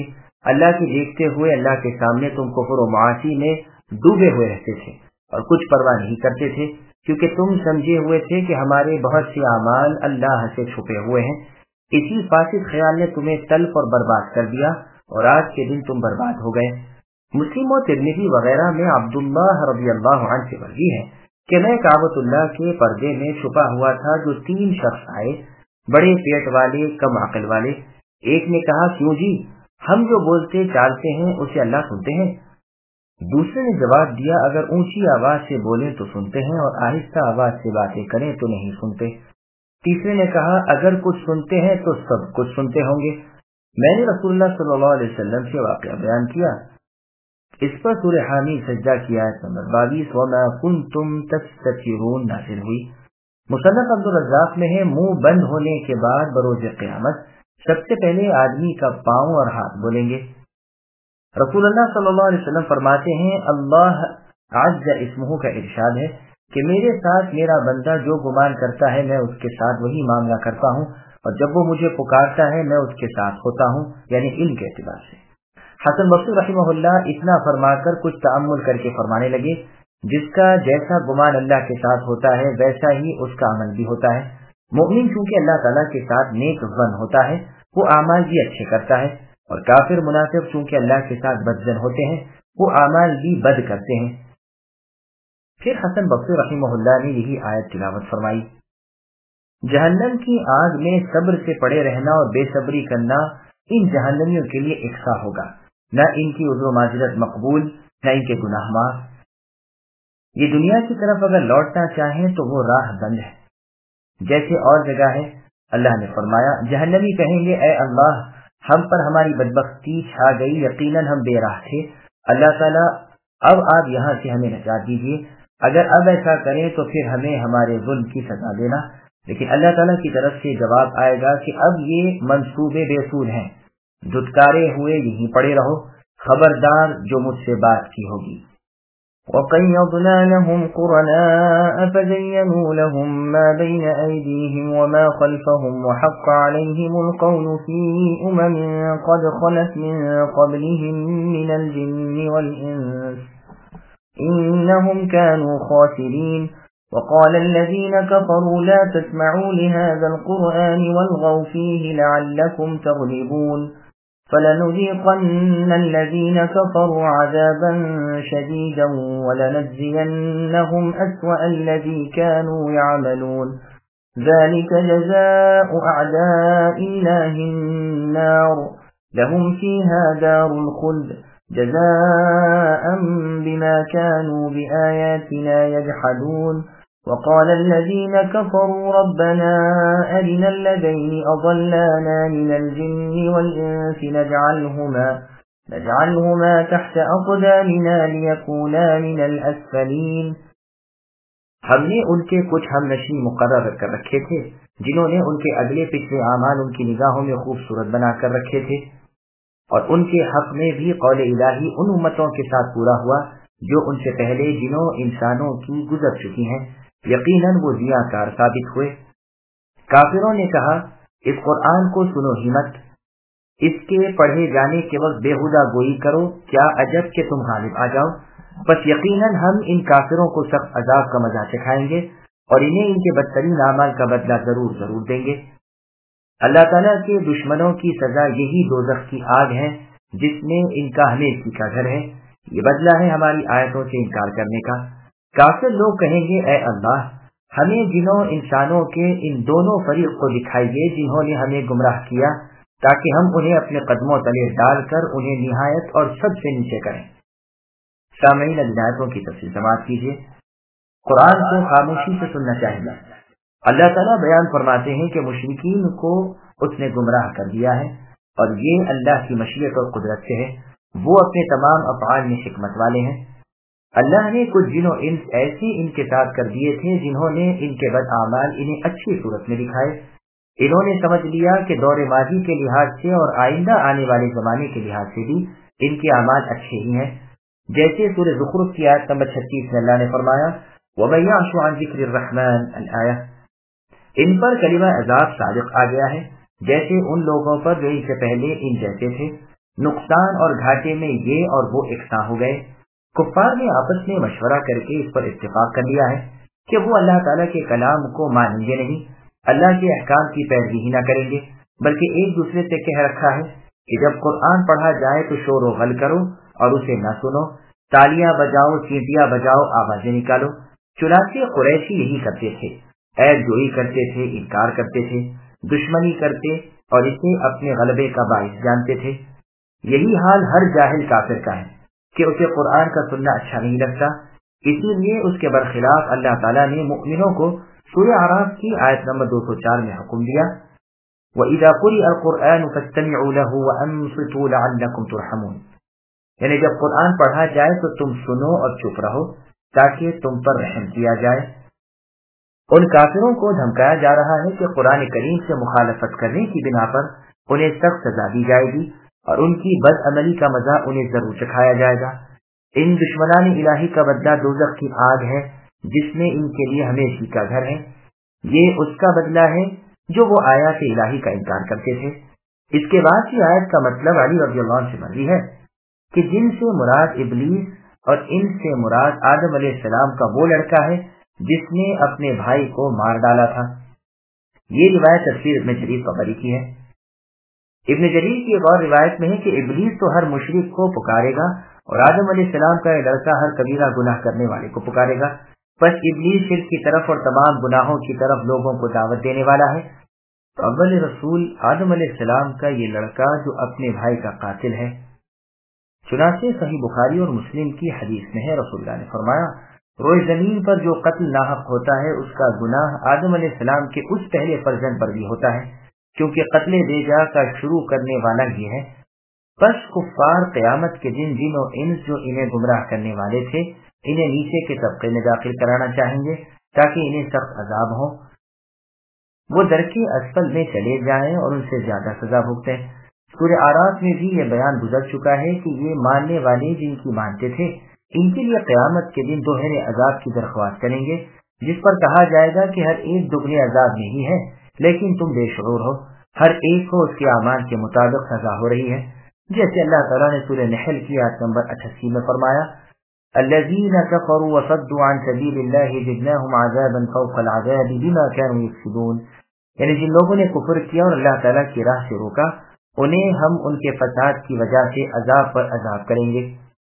اللہ کے देखते हुए अल्लाह के सामने तुम कुफ्र और मासी में डूबे हुए रहते थे और कुछ परवाह नहीं करते थे, क्योंकि तुम समझे हुए थे कि हमारे बहुत से अमाल अल्लाह से छुपे हुए हैं। इसी फासिद ख्याल ने तुम्हें तल्फ और बर्बाद कर दिया और आज के दिन तुम बर्बाद हो गए। मुस्लिम और तिरमिज़ी वगैरह में अब्दुल्लाह रज़ी अल्लाह अन्हु से मरवी है कि मैं काबतुल्लाह के पर्दे में छुपा हुआ था जो 3 शख्स आए, बड़े पेट वाले, कम अकल वाले। एक ने कहा, क्यों जी, हम जो बोलते चालते हैं उसे अल्लाह सुनते हैं। दूसरे ने जवाब दिया, अगर ऊंची आवाज से बोले तो सुनते हैं और आहिस्ता आवाज से बातें करें तो नहीं सुनते। तीसरे ने कहा, अगर कुछ सुनते हैं तो सब कुछ सुनते होंगे। मैंने रसूलुल्लाह सल्लल्लाहु अलैहि वसल्लम से वाक़या बयान किया। इस पर सूरह हामी सजदा की आयत नंबर 22 वमा कुंतुम तस्ततिरून नाज़िल हुई। मुसन्नफ अब्दुल रज़्ज़ाक़ में है, मुंह बंद होने के बाद बरोज़ क़यामत सबसे पहले आदमी का पांव और हाथ बोलेंगे। रसूलुल्लाह सल्लल्लाहु अलैहि वसल्लम फरमाते हैं, अल्लाह अज़्ज़ इस्मुहु का इरशाद है कि मेरे साथ मेरा बंदा जो गुमान करता है मैं उसके साथ वही मामला करता हूँ, और जब वो मुझे पुकारता है मैं उसके साथ होता हूँ, यानी इल्म के एतबार से। हसन बसरी रहमहुल्लाह इतना फरमाकर कुछ तअम्मुल करके फरमाने लगे, जिसका जैसा गुमान अल्लाह के साथ होता है वैसा ही उसका अमल भी होता है। मुमिन चूंकि अल्लाह ताला के साथ नेक ज़न होता है वो अमाल भी अच्छे करता है, और काफिर मुनाफिक चूंकि अल्लाह के साथ बदजन होते हैं वो अमाल भी बद करते हैं। फिर हसन बसरी रहमहुल्लाह ने यही आयत तिलावत फरमाई, जहन्नम की आग में सब्र से पड़े रहना और बेसब्री करना इन जहन्नमियों के लिए इकसा होगा, न इनकी उज़्र माज़रत मकबूल, न इनके गुनाह माफ। ये दुनिया की तरफ अगर लौटना चाहें तो वो राह बंद है। जैसे और जगह है, अल्लाह ने फरमाया, जहन्नमी कहेंगे, ए अल्लाह, हम पर हमारी बदबख्ती छा गई, यकीनन हम बेराह थे। अल्लाह ताला, अब आप यहाँ से हमें नजात दीजिए। अगर अब ऐसा करें तो फिर हमें हमारे जुल्म की सजा देना। लेकिन अल्लाह ताला की तरफ से जवाब आएगा कि अब ये मंसूबे बेसूर हैं, धुतकारे हुए यहीं पड़े रहो, खबरदार जो मुझसे बात की होगी। وَقَيَّضْنَا لَهُمْ قُرَنَاءَ فَزَيَّنُوا لَهُم مَّا بَيْنَ أَيْدِيهِمْ وَمَا خَلْفَهُمْ وَحَقَّ عَلَيْهِمُ الْقَوْلُ فِي أُمَمٍ قَدْ خَلَتْ مِن قَبْلِهِم مِّنَ الْجِنِّ وَالْإِنسِ إِنَّهُمْ كَانُوا خَاسِرِينَ وَقَالَ الَّذِينَ كَفَرُوا لَا تَسْمَعُوا لِهَٰذَا الْقُرْآنِ وَالْغَوْا فِيهِ لَعَلَّكُمْ تَغْلِبُونَ فَلَنُذِيقَنَّ الَّذِينَ كَفَرُوا عَذَابًا شَدِيدًا وَلَنَجْزِيَنَّهُمْ أَسْوَأَ الَّذِي كَانُوا يَعْمَلُونَ ذَلِكَ جَزَاءُ أَعْدَاءِ اللَّهِ النَّارُ لَهُمْ فِيهَا دَارُ الْخُلْدِ جَزَاءً بِمَا كَانُوا بِآيَاتِنَا يَجْحَدُونَ وقال الذين كفروا ربنا أرنا الذين أضلانا من الجن والإنس نجعلهما تحت أقدامنا ليكونا من الأسفلين ہم نے ان کے کچھ ہم نشین مقرر کر رکھے تھے جنہوں نے ان کے اگلے پچھلے اعمال ان کی نگاہوں میں خوبصورت بنا کر رکھے تھے، اور ان کے حق میں بھی قول الہی ان امتوں کے ساتھ پورا ہوا جو ان سے پہلے جنوں انسانوں کی گزر چکی ہیں، یقیناً وہ ضیاءکار ثابت ہوئے۔ کافروں نے کہا، اس قرآن کو سنو ہی مت، اس کے پڑھے جانے کے وقت بےہودہ گوئی کرو، کیا عجب کہ تم غالب آ جاؤ۔ بس یقیناً ہم ان کافروں کو سخت عذاب کا مزہ چکھائیں گے اور انہیں ان کے بدترین اعمال کا بدلہ ضرور ضرور دیں گے۔ اللہ تعالیٰ کے دشمنوں کی سزا یہی دوزخ کی آگ ہے جس میں ان کا ہمیشہ کا گھر ہے، یہ بدلہ ہے ہماری آیتوں سے انکار کرنے کا۔ کافر لوگ کہیں گے، اے اللہ، ہمیں جنوں انسانوں کے ان دونوں فریق کو دکھائیے جنہوں نے ہمیں گمراہ کیا، تاکہ ہم انہیں اپنے قدموں تلے ڈال کر انہیں نہایت اور سب سے نیچے کریں۔ سامعین، آیتوں کی تفصیل سماعت کیجیے۔ قرآن کو خاموشی سے سننا چاہیے۔ اللہ تعالیٰ بیان فرماتے ہیں کہ مشرکین کو اس نے گمراہ کر دیا ہے، اور یہ اللہ کی مشیت اور قدرت سے ہے، وہ اپنے تمام افعال میں حکمت والے ہیں۔ اللہ نے کچھ جن و انس ایسے ان کے ساتھ کر دیے تھے جنہوں نے ان کے بد اعمال انہیں اچھی صورت میں دکھائے۔ انہوں نے سمجھ لیا کہ دور ماضی کے لحاظ سے اور آئندہ آنے والے زمانے کے لحاظ سے بھی ان کے اعمال اچھے ہی ہیں، جیسے سورہ زخرف کی آیت نمبر 36 میں اللہ نے فرمایا، وَمَن يَعْشُ عَن ذِكْرِ الرَّحْمَٰنِ الآیہ، ان پر کلمہ عذاب صادق آ گیا ہے، جیسے ان لوگوں پر جو ان سے پہلے ان جیسے تھے۔ نقصان اور گھاٹے میں یہ اور وہ یکساں ہو گئے۔ کفار نے آپس میں مشورہ کر کے اس پر اتفاق کر لیا ہے کہ وہ اللہ تعالیٰ کے کلام کو مانیں گے نہیں، اللہ کے احکام کی پیروی ہی نہ کریں گے، بلکہ ایک دوسرے سے کہہ رکھا ہے کہ جب قرآن پڑھا جائے تو شور و غل کرو اور اسے نہ سنو، تالیاں بجاؤ، چینٹیاں بجاؤ، آوازیں نکالو۔ چنانچہ قریشی یہی کرتے تھے، عیب جوئی کرتے تھے، انکار کرتے تھے، دشمنی کرتے اور اسے اپنے غلبے کا باعث جانتے تھے۔ یہی حال ہر جاہل کافر کا ہے کہ اسے قرآن کا سننا اچھا نہیں لگتا، اسی لیے اس کے برخلاف اللہ تعالیٰ نے مؤمنوں کو سورہ اعراف کی آیت نمبر 204 میں حکم دیا، وَإِذَا قُرِئَ الْقُرْآنُ فَاسْتَمِعُوا لَهُ وَأَنصِتُوا لَعَلَّكُمْ تُرْحَمُونَ، یعنی جب قرآن پڑھا جائے تو تم سنو اور چپ رہو تاکہ تم پر رحم کیا جائے۔ ان کافروں کو دھمکایا جا رہا ہے کہ قرآن کریم سے مخالفت کرنے کی بنا پر انہیں سخت سزا دی جائے گی اور ان کی بد عملی کا مزہ انہیں ضرور چکھایا جائے گا۔ ان دشمنان الہی کا بدلہ دوزخ کی آگ ہے جس میں ان کے لیے ہمیشہ کا گھر ہے، یہ اس کا بدلہ ہے جو وہ آیات الہی کا انکار کرتے تھے۔ اس کے بعد کی آیت کا مطلب علی رضی اللہ عنہ سے مروی ہے کہ جن سے مراد ابلیس اور ان سے مراد آدم علیہ السلام کا وہ لڑکا ہے جس نے اپنے بھائی کو مار ڈالا تھا۔ یہ روایت تفسیر ابن جریر طبری کی ہے۔ ابن جریر کی ایک اور روایت میں ہے کہ ابلیس تو ہر مشرک کو پکارے گا اور آدم علیہ السلام کا یہ لڑکا ہر کبیرہ گناہ کرنے والے کو پکارے گا، بس ابلیس شرک کی طرف اور تمام گناہوں کی طرف لوگوں کو دعوت دینے والا ہے۔ تو اول رسول آدم علیہ السلام کا یہ لڑکا جو اپنے بھائی کا قاتل ہے۔ چنانچہ صحیح بخاری اور مسلم کی حدیث میں ہے، رسول اللہ نے فرمایا، روئے زمین پر جو قتل ناحق ہوتا ہے اس کا گناہ آدم علیہ السلام کے اس پہلے فرزند پر بھی ہوتا ہے، کیونکہ قتل بیجا کا شروع کرنے والا یہ ہے۔ بس کفار قیامت کے دن جن و انس جو انہیں گمراہ کرنے والے تھے انہیں نیچے کے طبقے میں داخل کرانا چاہیں گے تاکہ انہیں سخت عذاب ہو، وہ درکے اسفل میں چلے جائیں اور ان سے زیادہ سزا بھگتیں۔ سورہ اعراف میں بھی یہ بیان گزر چکا ہے کہ یہ ماننے والے جن کی مانتے تھے ان کے لیے قیامت کے دن دوہرے عذاب کی درخواست کریں گے، جس پر کہا جائے گا کہ ہر ایک دگنے عذاب میں ہی ہے، لیکن تم بے شعور ہو، ہر ایک کو اس کے اعمال کے مطابق سزا ہو رہی ہے۔ جیسے اللہ تعالیٰ نے سورہ نحل کی آیت نمبر 88 میں فرمایا، الذین کفروا وصدوا عن سبیل اللہ زدناہم عذابا فوق العذاب بما كانوا یکسبون، یعنی جن لوگوں نے کفر کیا اور اللہ تعالیٰ کی راہ سے روکا انہیں ہم ان کے فساد کی وجہ سے عذاب پر عذاب کریں گے۔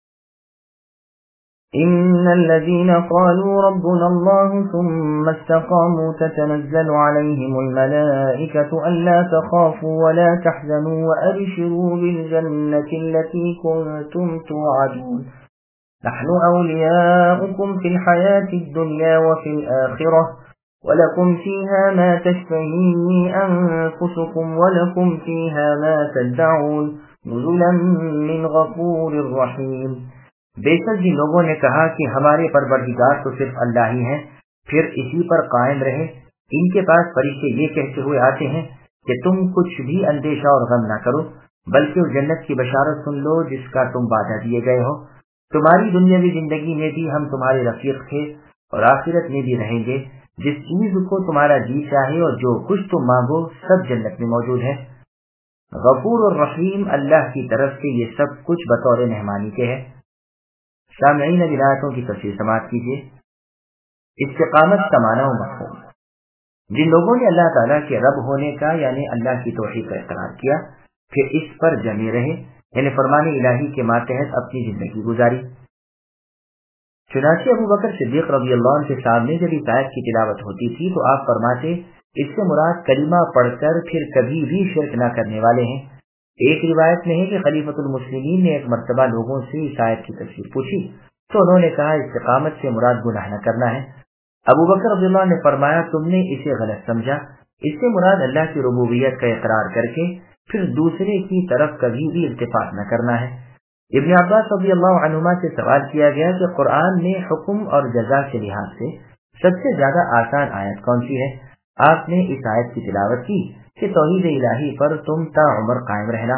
إن الذين قالوا ربنا الله ثم استقاموا تتنزل عليهم الملائكة ألا تخافوا ولا تحزنوا وأبشروا بالجنة التي كنتم توعدون نحن أولياؤكم في الحياة الدنيا وفي الآخرة ولكم فيها ما تشتهي أنفسكم ولكم فيها ما تدعون نزلا من غفور رحيم۔ بے شک جن لوگوں نے کہا کہ ہمارے پروردگار تو صرف اللہ ہی ہیں، پھر اسی پر قائم رہے، ان کے پاس فرشتے یہ کہتے ہوئے آتے ہیں کہ تم کچھ بھی اندیشہ اور غم نہ کرو، بلکہ اس جنت کی بشارت سن لو جس کا تم وعدہ دیے گئے ہو۔ تمہاری دنیاوی زندگی میں بھی ہم تمہارے رفیق تھے اور آخرت میں بھی رہیں گے، جس چیز کو تمہارا جی چاہے اور جو کچھ تم مانگو سب جنت میں موجود ہے۔ غفور اور رحیم اللہ کی طرف سے یہ سب کچھ بطور مہمانی کے ہے۔ سامعین اب آیتوں کی تفسیر سماعت کیجیے۔ استقامت کا معنی و مفہوم، جن لوگوں نے اللہ تعالیٰ کے رب ہونے کا یعنی اللہ کی توحید کا اقرار کیا پھر اس پر جمے رہے، یعنی فرمان الہی کے ماتحت اپنی زندگی گزاری۔ چنانچہ ابو بکر صدیق رضی اللہ عنہ کے سامنے جب اس آیت کی تلاوت ہوتی تھی تو آپ فرماتے اس سے مراد کلمہ پڑھ کر پھر کبھی بھی شرک نہ کرنے والے ہیں۔ ایک روایت میں ہے کہ خلیفۃ المسلمین نے ایک مرتبہ لوگوں سے اس آیت کی تفسیر پوچھی تو انہوں نے کہا استقامت سے مراد گناہ نہ کرنا ہے۔ ابو بکر رضی اللہ عنہ نے فرمایا تم نے اسے غلط سمجھا، اس سے مراد اللہ کی ربوبیت کا اقرار کر کے پھر دوسرے کی طرف کبھی بھی التفات نہ کرنا ہے۔ ابن عباس رضی اللہ عنہما سے سوال کیا گیا کہ قرآن میں حکم اور جزا کے لحاظ سے سب سے زیادہ آسان آیت کون سی ہے؟ آپ نے اس آیت کی تلاوت کی کہ توحید الہی پر تم تا عمر قائم رہنا۔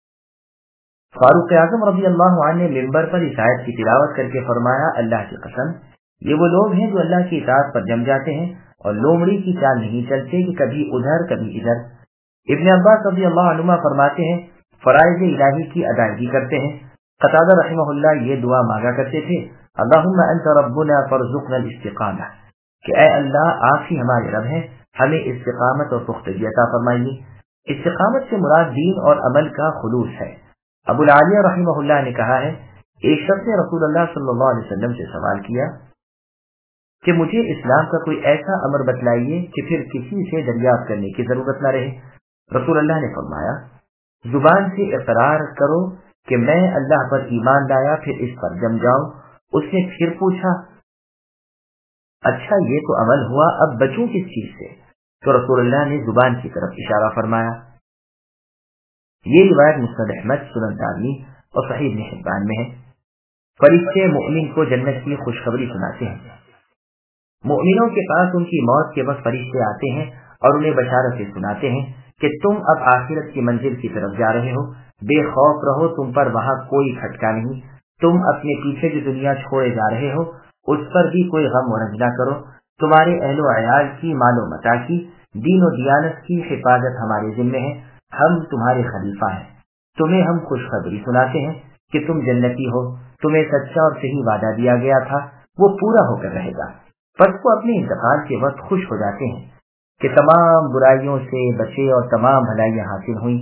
فاروق اعظم رضی اللہ عنہ نے منبر پر اس آیت کی تلاوت کر کے فرمایا اللہ کی قسم یہ وہ لوگ ہیں جو اللہ کی اطاعت پر جم جاتے ہیں اور لومڑی کی چال نہیں چلتے کہ کبھی ادھر کبھی ادھر۔ ابن عباس رضی اللہ عنہما فرماتے ہیں فرائض الہی کی ادائیگی کرتے ہیں۔ قتادہ رحمہ اللہ یہ دعا مانگا کرتے تھے، اللہم انت ربنا فارزقنا الاستقامہ، کہ اے اللہ آپ ہی ہمارے رب ہیں، ہمیں استقامت اور پختگی عطا فرمائیے۔ استقامت سے مراد دین اور عمل کا خلوص ہے۔ ابو العالیہ رحمہ اللہ نے کہا ہے، ایک شخص نے رسول اللہ صلی اللہ علیہ وسلم سے سوال کیا کہ مجھے اسلام کا کوئی ایسا امر بتلائیے کہ پھر کسی سے دریافت کرنے کی ضرورت نہ رہے۔ رسول اللہ نے فرمایا، زبان سے اقرار کرو کہ میں اللہ پر ایمان لایا، پھر اس پر جم جاؤ۔ اس نے پھر پوچھا، اچھا یہ تو عمل ہوا، اب بچوں کس چیز سے؟ تو رسول اللہ نے زبان کی طرف اشارہ فرمایا۔ یہ روایت مسند احمد، سنن دارمی اور صحیح ابن حبان میں ہے۔ فرشتے مومن کو جنت کی خوشخبری سناتے ہیں۔ مومنوں کے پاس ان کی موت کے وقت فرشتے آتے ہیں اور انہیں بشارتیں سناتے ہیں کہ تم اب آخرت کی منزل کی طرف جا رہے ہو، بے خوف رہو، تم پر وہاں کوئی کھٹکا نہیں، تم اپنے پیچھے جو دنیا چھوڑے جا رہے ہو اس پر بھی کوئی غم و رنج نہ کرو، تمہارے اہل و عیال کی، مال و متاع کی، دین و دیانت کی حفاظت ہمارے ذمہ ہے، ہم تمہارے خلیفہ ہیں، تمہیں ہم خوشخبری سناتے ہیں کہ تم جنتی ہو، تمہیں سچا اور صحیح وعدہ دیا گیا تھا وہ پورا ہو کر رہے گا۔ پس وہ اپنے انتقال کے وقت خوش ہو جاتے ہیں کہ تمام برائیوں سے بچے اور تمام بھلائیاں حاصل ہوئیں۔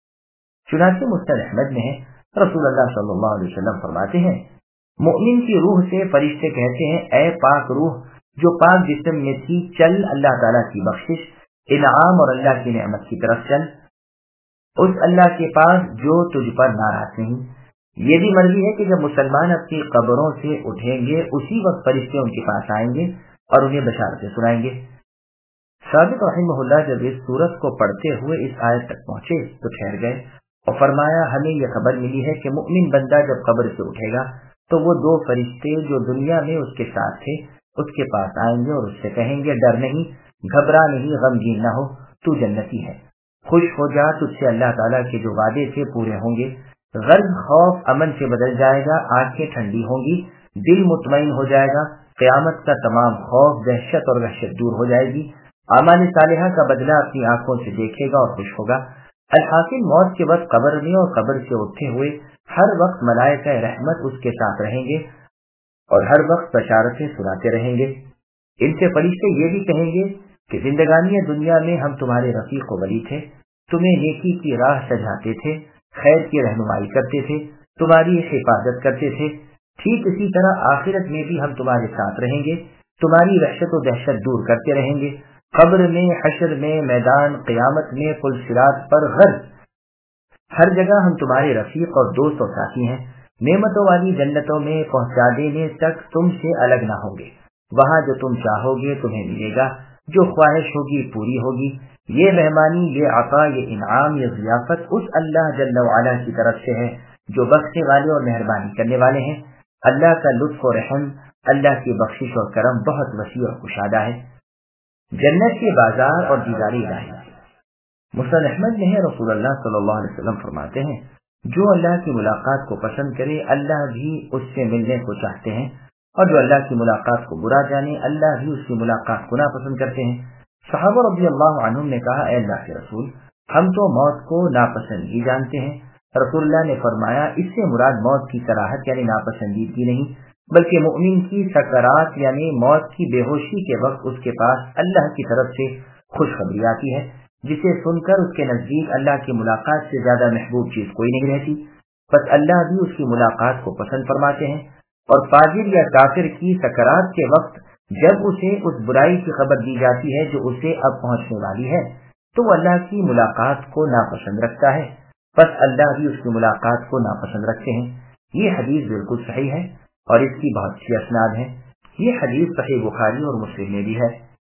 چنانچہ مسند احمد میں ہے، رسول اللہ صلی اللہ علیہ وسلم فرماتے ہیں، مومن کی روح سے فرشتے کہتے ہیں، اے پاک روح جو پاک جسم میں تھی، چل اللہ تعالیٰ کی بخشش، انعام اور اللہ کی نعمت کی طرف چل، اس اللہ کے پاس جو تجھ پر ناراض نہیں۔ یہ بھی مرضی ہے کہ جب مسلمان اپنی قبروں سے اٹھیں گے اسی وقت فرشتے ان کے پاس آئیں گے اور انہیں بشارتیں سنائیں گے۔ ثابت رحمہ اللہ جب اس سورت کو پڑھتے ہوئے اس آیت تک پہنچے تو ٹھہر گئے اور فرمایا، ہمیں یہ خبر ملی ہے کہ مؤمن بندہ جب قبر سے اٹھے گا تو وہ دو فرشتے جو دنیا میں اس کے ساتھ تھے اس کے پاس آئیں گے اور اس سے کہیں گے، ڈر نہیں، گھبرا نہیں، غمگین نہ ہو، تو جنتی ہے، خوش ہو جا، تجھ سے اللہ تعالیٰ کے جو وعدے تھے پورے ہوں گے۔ غرض خوف امن سے بدل جائے گا، آنکھیں ٹھنڈی ہوں گی، دل مطمئن ہو جائے گا، قیامت کا تمام خوف، دہشت اور وحشت دور ہو جائے گی، اعمال صالحہ کا بدلہ اپنی آنکھوں سے دیکھے گا اور خوش ہوگا۔ الحاصل موت کے وقت قبر میں اور قبر سے اٹھتے ہوئے ہر وقت ملائکہ رحمت اس کے ساتھ رہیں گے اور ہر وقت بشارتیں سناتے رہیں گے۔ ان سے فرشتے یہ بھی کہیں گے کہ زندگانی دنیا میں ہم تمہارے رفیق و ولی تھے، تمہیں نیکی کی راہ سجاتے تھے، خیر کی رہنمائی کرتے تھے، تمہاری حفاظت کرتے تھے، ٹھیک اسی طرح آخرت میں بھی ہم تمہارے ساتھ رہیں گے، تمہاری وحشت و دہشت دور کرتے رہیں گے، قبر میں، حشر میں، میدان قیامت میں، پل صراط پر، غرض ہر جگہ ہم تمہارے رفیق اور دوست اور ساتھی ہیں، نعمتوں والی جنتوں میں پہنچا دینے تک تم سے الگ نہ ہوں گے، وہاں جو تم چاہو گے تمہیں ملے گا، جو خواہش ہوگی پوری ہوگی۔ یہ مہمانی، یہ عطا، یہ انعام، یہ ضیافت اس اللہ جل وعلا کی طرف سے ہے جو بخشنے والے اور مہربانی کرنے والے ہیں۔ اللہ کا لطف و رحم، اللہ کی بخشش اور کرم بہت وسیع اور کشادہ ہے۔ جنت کے بازار اور دیدار الہی۔ مسند احمد میں ہے، رسول اللہ صلی اللہ علیہ وسلم فرماتے ہیں، جو اللہ کی ملاقات کو پسند کرے اللہ بھی اس سے ملنے کو چاہتے ہیں، اور جو اللہ کی ملاقات کو برا جانے اللہ بھی اس کی ملاقات کو ناپسند کرتے ہیں۔ صحابہ رضی اللہ عنہم نے کہا، اے اللہ کے رسول، ہم تو موت کو ناپسند ہی جانتے ہیں۔ رسول اللہ نے فرمایا، اس سے مراد موت کی کراہت یعنی ناپسندیدگی نہیں، بلکہ مومن کی سکرات یعنی موت کی بے ہوشی کے وقت اس کے پاس اللہ کی طرف سے خوشخبری آتی ہے، جسے سن کر اس کے نزدیک اللہ کی ملاقات سے زیادہ محبوب چیز کوئی نہیں رہتی، بس اللہ بھی اس کی ملاقات کو پسند فرماتے ہیں۔ اور فاجر یا کافر کی سکرات کے وقت جب اسے اس برائی کی خبر دی جاتی ہے جو اسے اب پہنچنے والی ہے تو وہ اللہ کی ملاقات کو ناپسند رکھتا ہے، بس اللہ بھی اس کی ملاقات کو ناپسند رکھتے ہیں۔ یہ حدیث بالکل صحیح ہے اور اس کی بہت سی اسناد ہیں۔ یہ حدیث صحیح بخاری اور مسلم میں بھی ہے۔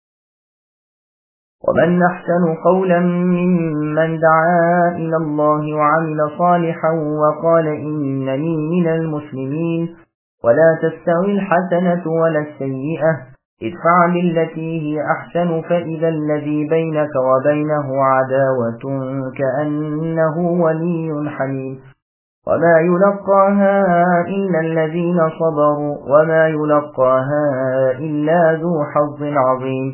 ومن أحسن قولا ممن دعا إلى الله وعمل صالحا وقال إنني من المسلمين ولا تستوي الحسنة ولا السيئة ادفع بالتي هي أحسن فإذا الذي بينك وبينه عداوة كأنه ولي حميم وما يلقاها إلا الذين صبروا وما يلقاها إلا ذو حظ عظيم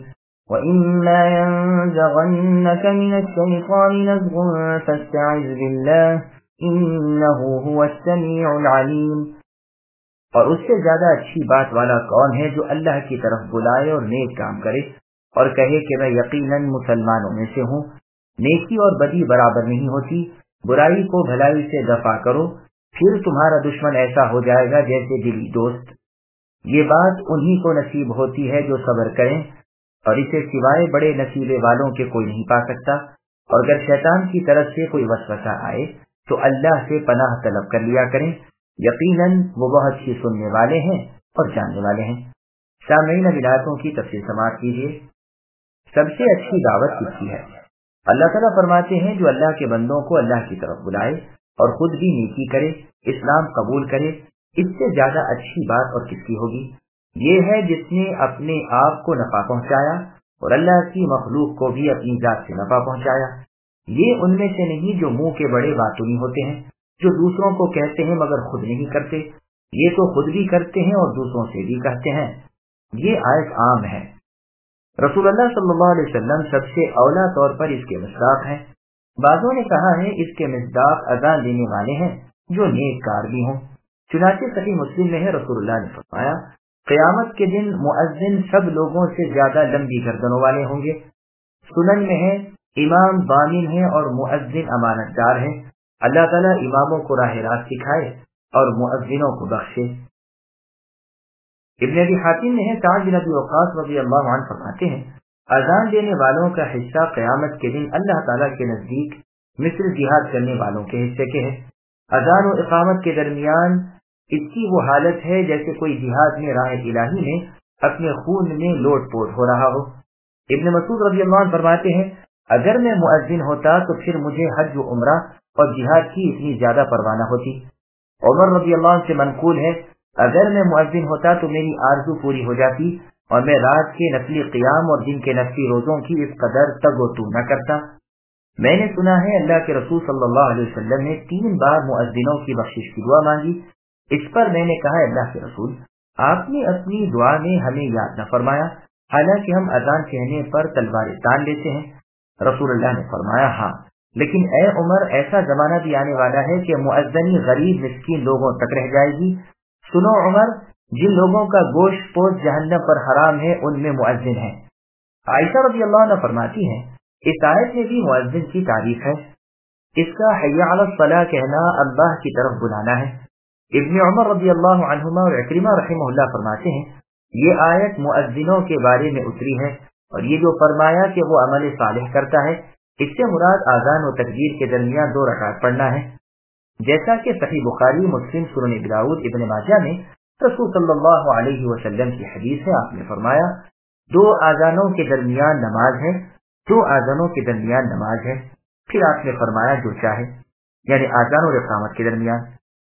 وَإِمَّا يَنزَغَنَّكَ مِنَ الشَّيْطَانِ نَزْغٌ فَاسْتَعِذْ بِاللَّهِ إِنَّهُ هُوَ السَّمِيعُ الْعَلِيمُ۔ اور اس سے زیادہ اچھی بات والا کون ہے جو اللہ کی طرف بلائے اور نیک کام کرے اور کہے کہ میں یقیناً مسلمانوں میں سے ہوں۔ نیکی اور بدی برابر نہیں ہوتی، برائی کو بھلائی سے دفع کرو، پھر تمہارا دشمن ایسا ہو جائے گا جیسے دلی دوست۔ یہ بات انہی کو نصیب ہوتی ہے جو صبر کریں، اور اسے سوائے بڑے نصیبے والوں کے کوئی نہیں پا سکتا۔ اور اگر شیطان کی طرف سے کوئی وسوسہ آئے تو اللہ سے پناہ طلب کر لیا کریں، یقیناً وہ بہت ہی سننے والے ہیں اور جاننے والے ہیں۔ سامعین، آیاتوں کی تفسیر سماعت کیجیے۔ سب سے اچھی دعوت کس کی ہے؟ اللہ تعالیٰ فرماتے ہیں جو اللہ کے بندوں کو اللہ کی طرف بلائے اور خود بھی نیکی کرے، اسلام قبول کرے، اس سے زیادہ اچھی بات اور کس کی ہوگی؟ یہ ہے جس نے اپنے آپ کو نفع پہنچایا اور اللہ کی مخلوق کو بھی اپنی ذات سے نفع پہنچایا۔ یہ ان میں سے نہیں جو منہ کے بڑے باطنی ہوتے ہیں، جو دوسروں کو کہتے ہیں مگر خود نہیں کرتے۔ یہ تو خود بھی کرتے ہیں اور دوسروں سے بھی کہتے ہیں۔ یہ آیت عام ہے۔ رسول اللہ صلی اللہ علیہ وسلم سب سے اولا طور پر اس کے مصداق ہیں۔ بعضوں نے کہا ہے اس کے مصداق اذان دینے والے ہیں جو نیک کار بھی ہوں۔ چنانچہ صحیح مسلم میں ہے، رسول اللہ نے فرمایا قیامت کے دن مؤذن سب لوگوں سے زیادہ لمبی گردنوں والے ہوں گے۔ سنن میں ہے امام ضامن ہے اور مؤذن امانت دار ہے۔ اللہ تعالیٰ اماموں کو راہ راست سکھائے اور مؤذنوں کو بخشے۔ ابن ابی حاتم میں ہے سعد بن ابی وقاص رضی اللہ عنہ فرماتے ہیں اذان دینے والوں کا حصہ قیامت کے دن اللہ تعالیٰ کے نزدیک مثل جہاد کرنے والوں کے حصے کے ہے۔ اذان و اقامت کے درمیان اس کی وہ حالت ہے جیسے کوئی جہاد میں راہ الہی میں اپنے خون میں لوٹ پوٹ ہو رہا ہو۔ ابن مسعود رضی اللہ عنہ فرماتے ہیں اگر میں مؤذن ہوتا تو پھر مجھے حج و عمرہ اور جہاد کی اتنی زیادہ پرواہ نہ ہوتی۔ عمر رضی اللہ عنہ سے منقول ہے اگر میں مؤذن ہوتا تو میری آرزو پوری ہو جاتی اور میں رات کے نفلی قیام اور دن کے نفلی روزوں کی اس قدر تگ و تو نہ کرتا۔ میں نے سنا ہے اللہ کے رسول صلی اللہ علیہ وسلم نے 3 بار مؤذنوں کی بخشش کی دعا مانگی۔ اس پر میں نے کہا اللہ کے رسول آپ نے اپنی دعا میں ہمیں یاد نہ فرمایا، حالانکہ ہم اذان کہنے پر تلواریں تان لیتے ہیں۔ رسول اللہ نے فرمایا ہاں، لیکن اے عمر ایسا زمانہ بھی آنے والا ہے کہ مؤذنی غریب مسکین لوگوں تک رہ جائے گی۔ سنو عمر، جن لوگوں کا گوشت پوش جہنم پر حرام ہے ان میں مؤذن ہے۔ عائشہ رضی اللہ عنہ فرماتی ہیں اس آیت میں بھی مؤذن کی تعریف ہے۔ اس کا حی علی الصلاۃ کہنا اللہ کی طرف بلانا ہے۔ ابن عمر رضی اللہ عنہما اور اکرمہ رحمہ اللہ فرماتے ہیں یہ آیت مؤذنوں کے بارے میں اتری ہے، اور یہ جو فرمایا کہ وہ عمل صالح کرتا ہے، اس سے مراد آذان و تکبیر کے درمیان 2 رکعت پڑھنا ہے۔ جیسا کہ صحیح بخاری، مسلم، سنن ابی داؤد، ابن ماجہ میں رسول صلی اللہ علیہ وسلم کی حدیث ہے، آپ نے فرمایا 2 آذانوں کے درمیان نماز ہے، 2 آذانوں کے درمیان نماز ہے۔ پھر آپ نے فرمایا جو چاہے، یعنی آذان اور اقامت کے درمیان۔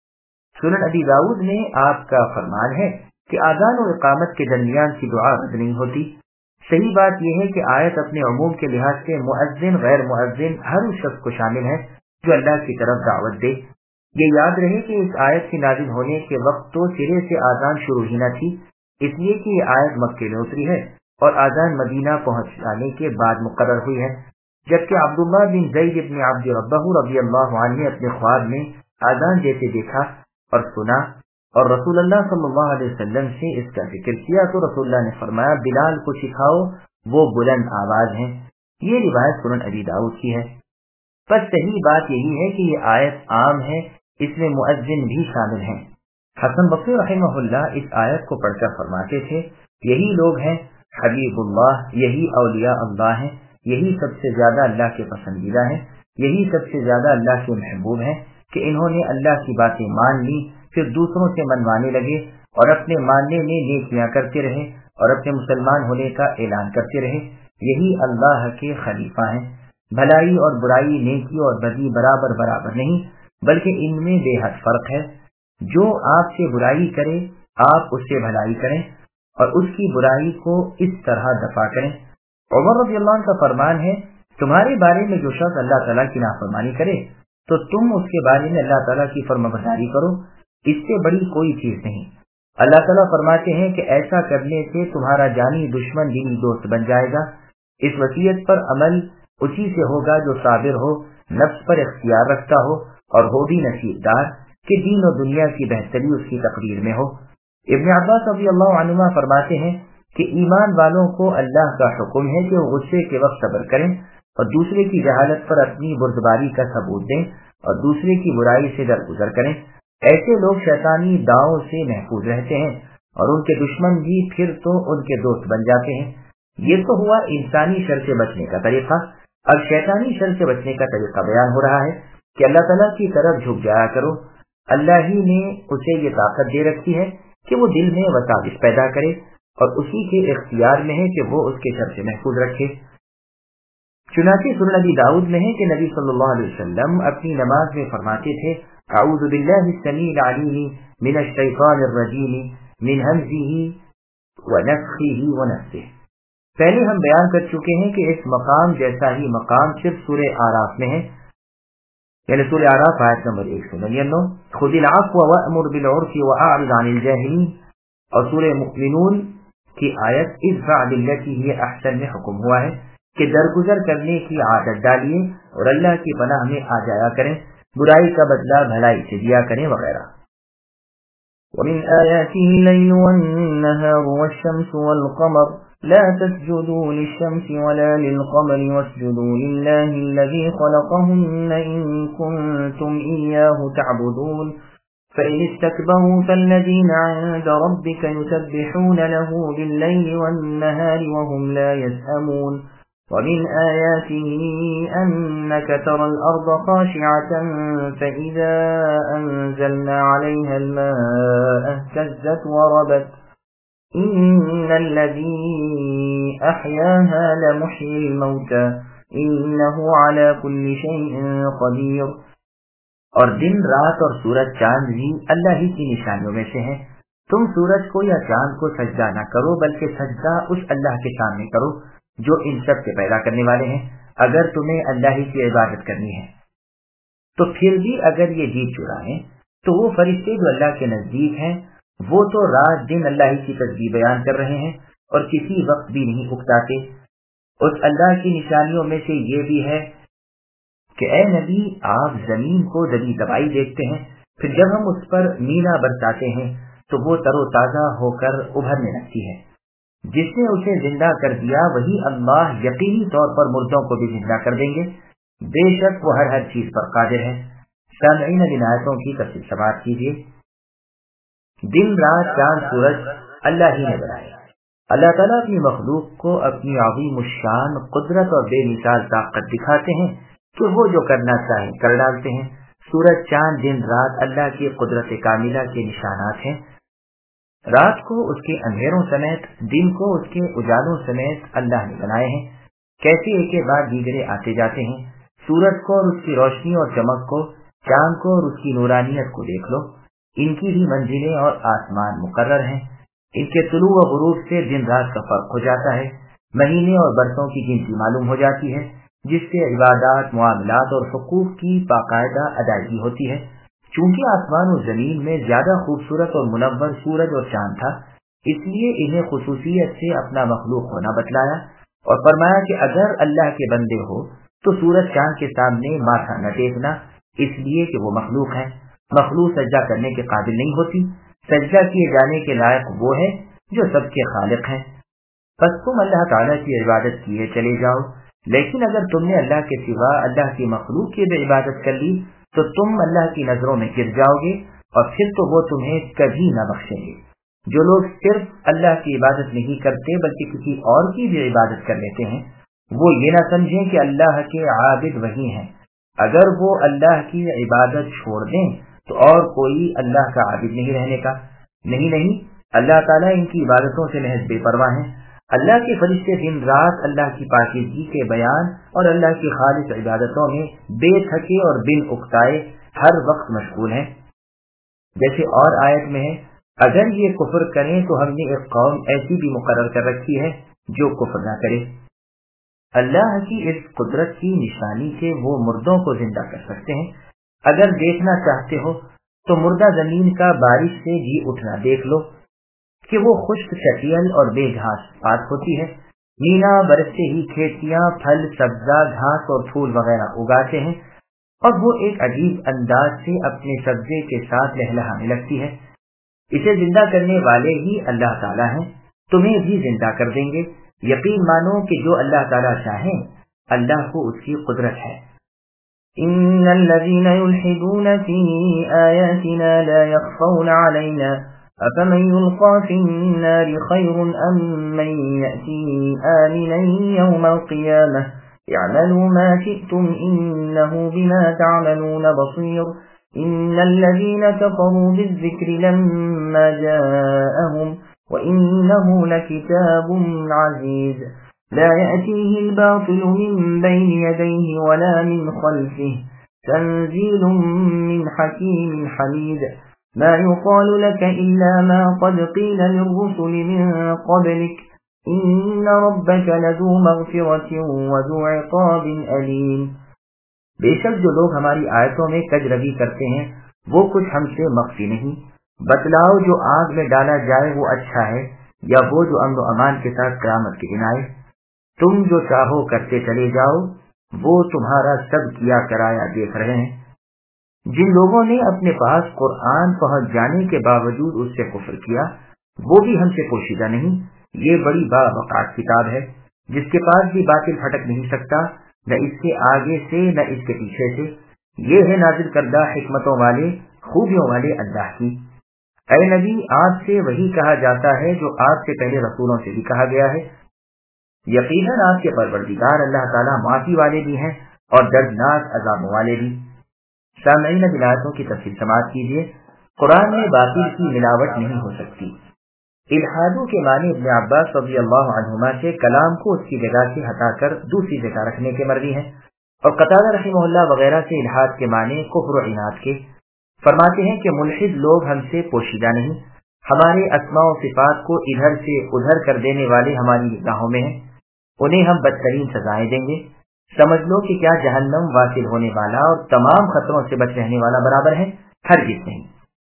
سنن ابی داؤد میں آپ کا فرمان ہے کہ آذان و اقامت کے درمیان کی دعا رد نہیں ہوتی۔ صحیح بات یہ ہے کہ آیت اپنے عموم کے لحاظ سے مؤذن، غیر مؤذن ہر اس شخص کو شامل ہے جو اللہ کی طرف دعوت دے۔ یہ یاد رہے کہ اس آیت کے نازل ہونے کے وقت تو سرے سے آذان شروع ہی نہ تھی، اس لیے کہ یہ آیت مکے میں اتری ہے اور آذان مدینہ پہنچ جانے کے بعد مقرر ہوئی ہے، جبکہ عبداللہ بن زید بن عبد ربہ رضی اللہ عنہ نے اپنے خواب میں آذان دیتے دیکھا اور سنا، اور رسول اللہ صلی اللہ علیہ وسلم سے اس کا ذکر کیا تو رسول اللہ نے فرمایا بلال کو سکھاؤ، وہ بلند آواز ہیں۔ یہ روایت سنن ابی داؤد کی ہے۔ بس صحیح بات یہی ہے کہ یہ آیت عام ہے، اس میں مؤذن بھی شامل ہیں۔ حسن بصری رحمہ اللہ اس آیت کو پڑھ کر فرماتے تھے یہی لوگ ہیں حبیب اللہ، یہی اولیاء اللہ ہیں، یہی سب سے زیادہ اللہ کے پسندیدہ ہیں، یہی سب سے زیادہ اللہ کے محبوب ہیں کہ انہوں نے اللہ کی باتیں مان لی، پھر دوسروں سے منوانے لگے اور اپنے ماننے میں نیکیاں کرتے رہے اور اپنے مسلمان ہونے کا اعلان کرتے رہے۔ یہی اللہ کے خلیفہ ہیں۔ بھلائی اور برائی، نیکی اور بدی برابر برابر نہیں، بلکہ ان میں بے حد فرق ہے۔ جو آپ سے برائی کرے آپ اس سے بھلائی کریں اور اس کی برائی کو اس طرح دفع کریں۔ عمر رضی اللہ عنہ کا فرمان ہے تمہارے بارے میں جو شخص اللہ تعالیٰ کی نافرمانی کرے تو تم اس کے بارے میں اللہ تعالیٰ کی فرمانبرداری کرو، اس سے بڑی کوئی چیز نہیں۔ اللہ تعالیٰ فرماتے ہیں کہ ایسا کرنے سے تمہارا جانی دشمن دینی دوست بن جائے گا، اس وصیت پر عمل اسی سے ہوگا جو صابر ہو، نفس پر اختیار رکھتا ہو اور ہو بھی نصیبدار کہ دین و دنیا کی بہتری اس کی تقدیر میں ہو۔ ابن عباس رضی اللہ عنہما فرماتے ہیں کہ ایمان والوں کو اللہ کا حکم ہے کہ وہ غصے کے وقت صبر کریں اور دوسرے کی جہالت پر اپنی بردباری کا ثبوت دیں اور دوسرے کی برائی سے درگزر کریں۔ ایسے لوگ شیطانی داؤں سے محفوظ رہتے ہیں اور ان کے دشمن بھی پھر تو ان کے دوست بن جاتے ہیں۔ یہ تو ہوا انسانی شر سے بچنے کا طریقہ۔ اب شیطانی شر سے بچنے کا طریقہ بیان ہو رہا ہے کہ اللہ تعالیٰ کی طرف جھک جایا کرو۔ اللہ ہی نے اسے یہ طاقت دے رکھی ہے کہ وہ دل میں وساوس پیدا کرے اور اسی کے اختیار میں ہے کہ وہ اس کے شر سے محفوظ رکھے۔ چنانچہ سنن نبی داؤد میں ہے کہ نبی صلی اللہ علیہ وسلم اپنی نماز میں فرماتے تھے اعوذ باللہ السمیع العلیم من الشیطان الرجیم من ہمزہ ونفخہ ونفثہ۔ پہلے ہم بیان کر چکے ہیں کہ اس مقام جیسا ہی مقام صرف سورہ آراف میں ہے، یعنی سورہ آراف آیت نمبر 199، خذ العفو وأمر بالعرف وأعرض عن الجاہلین، اور سورہ مؤمنون کی آیت ادفع بالتی ہی احسن میں حکم ہوا ہے کہ درگزر کرنے کی عادت ڈالیے اور اللہ کی پناہ میں آ جایا کریں، برائی کا بدلہ بھلائی سے دیا کریں وغیرہ۔ ومن آياته الليل والنهار والشمس والقمر لا تسجدوا للشمس ولا للقمر واسجدوا لله الذي خلقهن إن كنتم إياه تعبدون فإن استكبروا فالذين عند ربك يسبحون له بالليل والنهار وهم لا يسأمون ومن آياته أنك ترى الأرض خاشعة فإذا أنزلنا عليها الماء اهتزت وربت إن الذي أحياها لمحيي الموتى إنه على كل شيء قدير۔ اور دن رات اور سورج چاند بھی اللہ ہی کی نشانیوں میں سے ہیں۔ تم سورج کو یا چاند کو سجدہ نہ کرو بلکہ سجدہ اس اللہ کے سامنے کرو جو ان سب سے پیدا کرنے والے ہیں، اگر تمہیں اللہ ہی کی عبادت کرنی ہے۔ تو پھر بھی اگر یہ جی چرائیں تو وہ فرشتے جو اللہ کے نزدیک ہیں وہ تو رات دن اللہ ہی کی تسبیح بیان کر رہے ہیں اور کسی وقت بھی نہیں اکتاتے۔ اس اللہ کی نشانیوں میں سے یہ بھی ہے کہ اے نبی آپ زمین کو دبی دبائی دیکھتے ہیں، پھر جب ہم اس پر مینا برساتے ہیں تو وہ تر و تازہ ہو کر ابھرنے لگتی ہے۔ جس نے اسے زندہ کر دیا وہی اللہ یقینی طور پر مردوں کو بھی زندہ کر دیں گے، بے شک وہ ہر چیز پر قادر ہے۔ سامعین इन آیتوں کی تفصیل سماعت کیجیے۔ دن رات چاند سورج اللہ ہی نے بنائے۔ اللہ تعالیٰ اپنی مخلوق کو اپنی عظیم الشان قدرت اور بے مثال طاقت دکھاتے ہیں کہ وہ جو کرنا چاہیں کر ڈالتے ہیں۔ سورج چاند دن رات اللہ کی قدرت کاملہ کے نشانات ہیں۔ رات کو اس کے اندھیروں سمیت، دن کو اس کے اجالوں سمیت اللہ نے بنائے ہیں، کیسے ایک کے بعد دیگرے آتے جاتے ہیں۔ سورج کو اور اس کی روشنی اور چمک کو، چاند کو اور اس کی نورانیت کو دیکھ لو، ان کی بھی منزلیں اور آسمان مقرر ہیں۔ ان کے طلوع و غروب سے دن رات کا فرق ہو جاتا ہے، مہینے اور برسوں کی گنتی معلوم ہو جاتی ہے، جس سے عبادات، معاملات اور حقوق کی باقاعدہ ادائیگی ہوتی ہے۔ چونکہ آسمان و زمین میں زیادہ خوبصورت اور منور سورج اور چاند تھا، اس لیے انہیں خصوصیت سے اپنا مخلوق ہونا بتلایا اور فرمایا کہ اگر اللہ کے بندے ہو تو سورج چاند کے سامنے ماتھا نہ ٹیکنا، اس لیے کہ وہ مخلوق ہے، مخلوق سجدہ کرنے کے قابل نہیں ہوتی، سجدہ کیے جانے کے لائق وہ ہے جو سب کے خالق ہیں۔ بس تم اللہ تعالیٰ کی عبادت کیے چلے جاؤ، لیکن اگر تم نے اللہ کے سوا اللہ کی مخلوق کی بھی عبادت کر لی تو تم اللہ کی نظروں میں گر جاؤ گے اور پھر تو وہ تمہیں کبھی نہ بخشیں گے۔ جو لوگ صرف اللہ کی عبادت نہیں کرتے بلکہ کسی اور کی بھی عبادت کر لیتے ہیں، وہ یہ نہ سمجھیں کہ اللہ کے عابد وہی ہیں۔ اگر وہ اللہ کی عبادت چھوڑ دیں تو اور کوئی اللہ کا عابد نہیں رہنے کا۔ نہیں، اللہ تعالیٰ ان کی عبادتوں سے محض بے پرواہ ہیں۔ اللہ کے فرشتے دن رات اللہ کی پاکیزگی کے بیان اور اللہ کی خالص عبادتوں میں بے تھکے اور بن اکتائے ہر وقت مشغول ہیں۔ جیسے اور آیت میں ہے، اگر یہ کفر کریں تو ہم نے ایک قوم ایسی بھی مقرر کر رکھی ہے جو کفر نہ کرے۔ اللہ کی اس قدرت کی نشانی سے وہ مردوں کو زندہ کر سکتے ہیں۔ اگر دیکھنا چاہتے ہو تو مردہ زمین کا بارش سے جی اٹھنا دیکھ لو کہ وہ خشک چٹیل اور بے گھاس پات ہوتی ہے، मीना बरसते ही खेतियां फल सब्जा घास और फूल वगैरह उगाते हैं और वो एक अजीब अंदाज से अपने सब्जे के साथ लहलहाने लगती है। इसे जिंदा करने वाले ही अल्लाह ताला हैं, तुम्हें भी जिंदा कर देंगे। यकीन मानो कि जो अल्लाह ताला चाहे अल्लाह को उसकी कुदरत है। इन्नल्लज़ीना युल्हिदूना फी आयातिना ला यख्फौना अलैना अफमन युल्क़ा फिन्नारि खैरुन अम मन यअती आमिनन यौमल क़ियामह यअमलू मा शि'तुम इन्नहु बिमा तअमलून बसीर इन्नल्लज़ीना कफ़रू बिज़्ज़िक्रि लम्मा जाअहुम وإنه لكتاب عزيز لا يأتيه الباطل من بين يديه ولا من خلفه تنزيل من حكيم حميد ما يقال لك إلا ما قد قيل للرسل من قبلك إن ربك لذو مغفرة وذو عقاب أليم۔ بے شک جو لوگ ہماری آیتوں میں کجروی کرتے ہیں وہ کچھ ہم سے مخفی نہیں۔ بتلاؤ جو آگ میں ڈالا جائے وہ اچھا ہے یا وہ جو امن و امان کے ساتھ قیامت کے دن آئے؟ تم جو چاہو کرتے چلے جاؤ، وہ تمہارا سب کیا کرایا دیکھ رہے ہیں۔ جن لوگوں نے اپنے پاس قرآن پہنچ جانے کے باوجود اس سے کفر کیا وہ بھی ہم سے پوشیدہ نہیں۔ یہ بڑی باوقار کتاب ہے جس کے پاس بھی باطل پھٹک نہیں سکتا، نہ اس کے آگے سے نہ اس کے پیچھے سے۔ یہ ہے نازل کردہ حکمتوں والے خوبیوں والے اللہ کی۔ اے نبی، آپ سے وہی کہا جاتا ہے جو آپ سے پہلے رسولوں سے بھی کہا گیا ہے۔ یقیناً آپ کے پروردگار اللہ تعالیٰ معافی والے بھی ہیں اور دردناک عذابوں والے بھی۔ سامعین، آیتوں کی تفصیل سماعت کیجیے۔ قرآن میں باطل کی ملاوٹ نہیں ہو سکتی۔ الحادو کے معنی ابن عباس رضی اللہ عنہما سے کلام کو اس کی جگہ سے ہٹا کر دوسری جگہ رکھنے کے مروی ہیں، اور قتادہ رحمہ اللہ وغیرہ سے الحاد کے معنی کفر و عناد کے۔ فرماتے ہیں کہ ملحد لوگ ہم سے پوشیدہ نہیں، ہمارے اسماء و صفات کو ادھر سے ادھر کر دینے والے ہماری نگاہوں میں ہیں، انہیں ہم بدترین سزائیں دیں گے۔ سمجھ لو کہ کیا جہنم واصل ہونے والا اور تمام خطروں سے بچ رہنے والا برابر ہے؟ ہرگز نہیں۔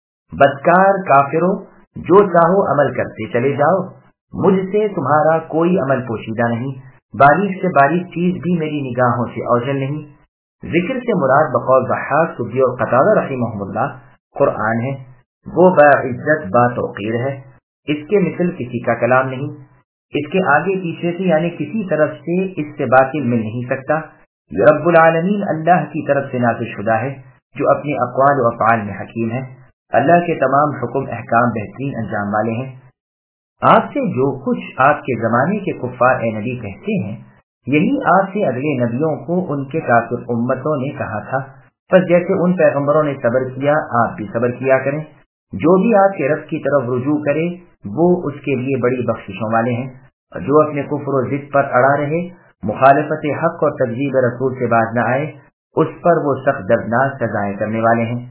بدکار کافروں، جو چاہو عمل کرتے چلے جاؤ، مجھ سے تمہارا کوئی عمل پوشیدہ نہیں، باریک سے باریک چیز بھی میری نگاہوں سے اوجھل نہیں۔ ذکر سے مراد بقول ضحاک، سدی اور قتادہ رحمہم اللہ قرآن ہے، وہ باعزت باتوقیر ہے، اس کے مثل کسی کا کلام نہیں، اس کے آگے پیچھے سے یعنی کسی طرف سے اس سے باطل مل نہیں سکتا۔ یہ رب العالمین اللہ کی طرف سے نازل شدہ ہے جو اپنے اقوال و افعال میں حکیم ہے، اللہ کے تمام حکم احکام بہترین انجام والے ہیں۔ آپ سے جو کچھ آپ کے زمانے کے کفار اے نبی کہتے ہیں، یہی آپ سے اگلے نبیوں کو ان کے کافر امتوں نے کہا تھا، پس جیسے ان پیغمبروں نے صبر کیا آپ بھی صبر کیا کریں۔ جو بھی آپ کے رب کی طرف رجوع کرے وہ اس کے لیے بڑی بخششوں والے ہیں، اور جو اپنے کفر و ضد پر اڑا رہے، مخالفت حق اور تکذیب رسول سے باز نہ آئے، اس پر وہ سخت دردناک سزائیں کرنے والے ہیں۔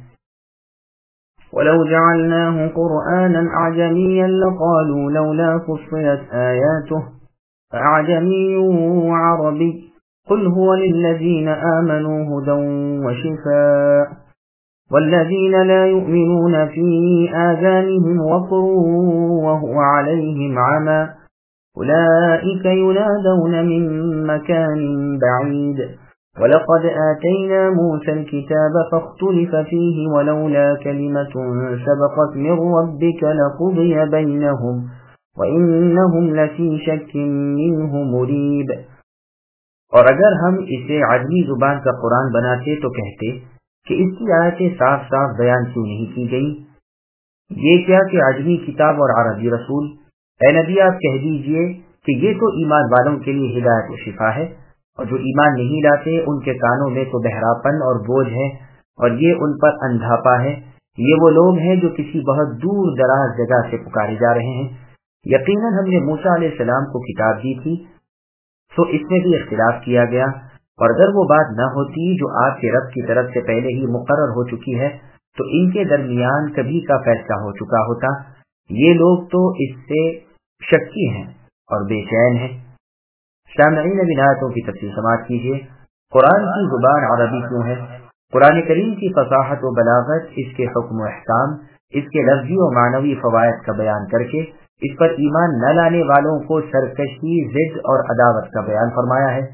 وَلَوْ جَعَلْنَاهُ قُرْآنًا أَعْجَمِيًّا لَقَالُوا لَوْلَا فُصِّلَتْ آيَاتُهُ أَعْجَمِيٌّ وَعَرَبِيٌّ قُلْ هُوَ لِلَّذِينَ آمَنُوا هُدًى وَشِفَاءٌ وَالَّذِينَ لَا يُؤْمِنُونَ فِي آذَانِهِمْ وَقْرٌ وَهُوَ عَلَيْهِمْ عَمًى أُولَئِكَ يُنَادَوْنَ مِن مَّكَانٍ بَعِيدٍ وَلَقَدْ آتَيْنَا مُوسَى الْكِتَابَ فَاخْتُلِفَ فِيهِ وَلَوْلَا كَلِمَةٌ سَبَقَتْ مِن رَّبِّكَ لَقُضِيَ بَيْنَهُمْ وَإِنَّهُمْ لَفِي شَكٍّ مِّنْهُ مُرِيبٍ۔ اور اگر ہم اسے عجمی زبان کا قرآن بناتے تو کہتے کہ اس کی آیتیں صاف صاف بیان کیوں نہیں کی گئی؟ یہ کیا کہ عجمی کتاب اور عربی رسول؟ اے نبی، آپ کہہ دیجئے کہ یہ تو ایمان والوں کے لیے ہدایت و شفا ہے، اور جو ایمان نہیں لاتے ان کے کانوں میں تو بہراپن اور بوجھ ہے، اور یہ ان پر اندھاپا ہے۔ یہ وہ لوگ ہیں جو کسی بہت دور دراز جگہ سے پکارے جا رہے ہیں۔ یقیناً ہم نے موسیٰ علیہ السلام کو کتاب دی تھی، تو اس میں بھی اختلاف کیا گیا، اور اگر وہ بات نہ ہوتی جو آپ کے رب کی طرف سے پہلے ہی مقرر ہو چکی ہے تو ان کے درمیان کبھی کا فیصلہ ہو چکا ہوتا۔ یہ لوگ تو اس سے شکی ہیں اور بے چین ہیں۔ سامعین، اب آیتوں کی تفصیل سماعت کیجیے۔ قرآن کی زبان عربی کیوں ہے؟ قرآن کریم کی فصاحت و بلاغت، اس کے حکم و احکام، اس کے لفظی و معنوی فوائد کا بیان کر کے اس پر ایمان نہ لانے والوں کو سرکشی، ضد اور عداوت کا بیان فرمایا ہے،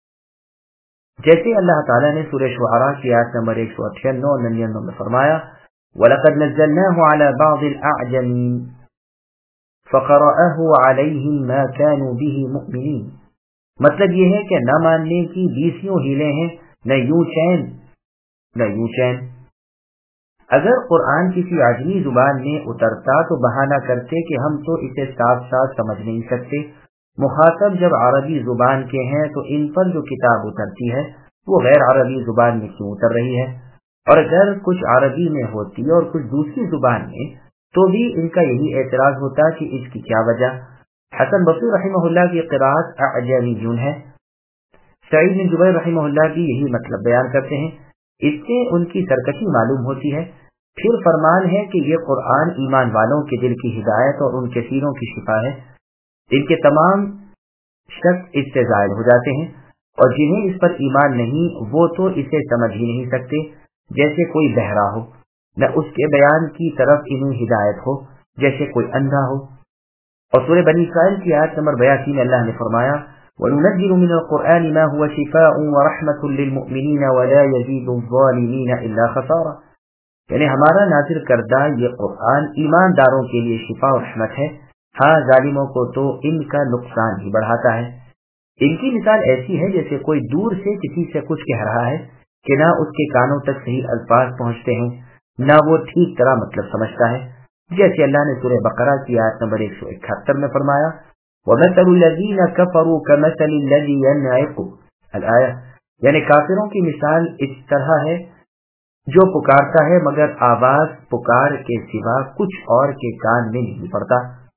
جیسے اللہ تعالیٰ نے سورہ شعراء کی آیت نمبر 198 اور 99 میں فرمایا وَلَقَدْ نَزَّلْنَاهُ عَلَى بَعْضِ الْأَعْجَمِينَ فَقَرَأَهُ عَلَيْهِمْ مَا كَانُوا بِهِ مُؤْمِنِينَ۔ مطلب یہ ہے کہ نہ ماننے کی 20 ہیلے ہیں، نہ یوں چین۔ اگر قرآن کسی عجمی زبان میں اترتا تو بہانہ کرتے کہ ہم تو اسے صاف صاف سمجھ نہیں سکتے۔ مخاطب جب عربی زبان کے ہیں تو ان پر جو کتاب اترتی ہے وہ غیر عربی زبان میں کیوں اتر رہی ہے؟ اور اگر کچھ عربی میں ہوتی اور کچھ دوسری زبان میں تو بھی ان کا یہی اعتراض ہوتا کہ اس کی کیا وجہ؟ حسن بصری رحمہ اللہ کی قراءت اعجمیون ہے۔ سعید بن جبیر رحمہ اللہ کی یہی مطلب بیان کرتے ہیں، اس سے ان کی سرکشی معلوم ہوتی ہے۔ پھر فرمان ہے کہ یہ قرآن ایمان والوں کے دل کی ہدایت اور ان کے سینوں کی شفا ہے، ان کے تمام شک اس سے زائل ہو جاتے ہیں، اور جنہیں اس پر ایمان نہیں وہ تو اسے سمجھ ہی نہیں سکتے، جیسے کوئی بہرا ہو، نہ اس کے بیان کی طرف انہیں ہدایت ہو جیسے کوئی اندھا ہو۔ اور سورہ بنی اسرائیل کی آیت نمبر 82 میں اللہ نے فرمایا وَنُنَزِّلُ مِنَ الْقُرْآنِ مَا هُوَ شِفَاءٌ وَرَحْمَةٌ لِّلْمُؤْمِنِينَ وَلَا يَزِيدُ الظَّالِمِينَ إِلَّا خَسَارًا، یعنی ہمارا نازل کردہ یہ قرآن ایمانداروں کے لیے شفا و رحمت ہے، ہاں ظالموں کو تو ان کا نقصان ہی بڑھاتا ہے۔ ان کی مثال ایسی ہے جیسے کوئی دور سے کسی سے کچھ کہہ رہا ہے کہ نہ اس کے کانوں تک صحیح الفاظ پہنچتے ہیں، نہ وہ ٹھیک طرح مطلب سمجھتا ہے، جیسے اللہ نے سورہ بقرہ کی آیت نمبر 171 میں فرمایا وَمَثَلُ الَّذِينَ كَفَرُوا كَمَثَلِ الَّذِي يَنْعِقُ الآیہ، یعنی کافروں کی مثال اس طرح ہے جو پکارتا ہے مگر آواز پکار کے سوا کچھ اور کے کان میں نہیں پڑتا۔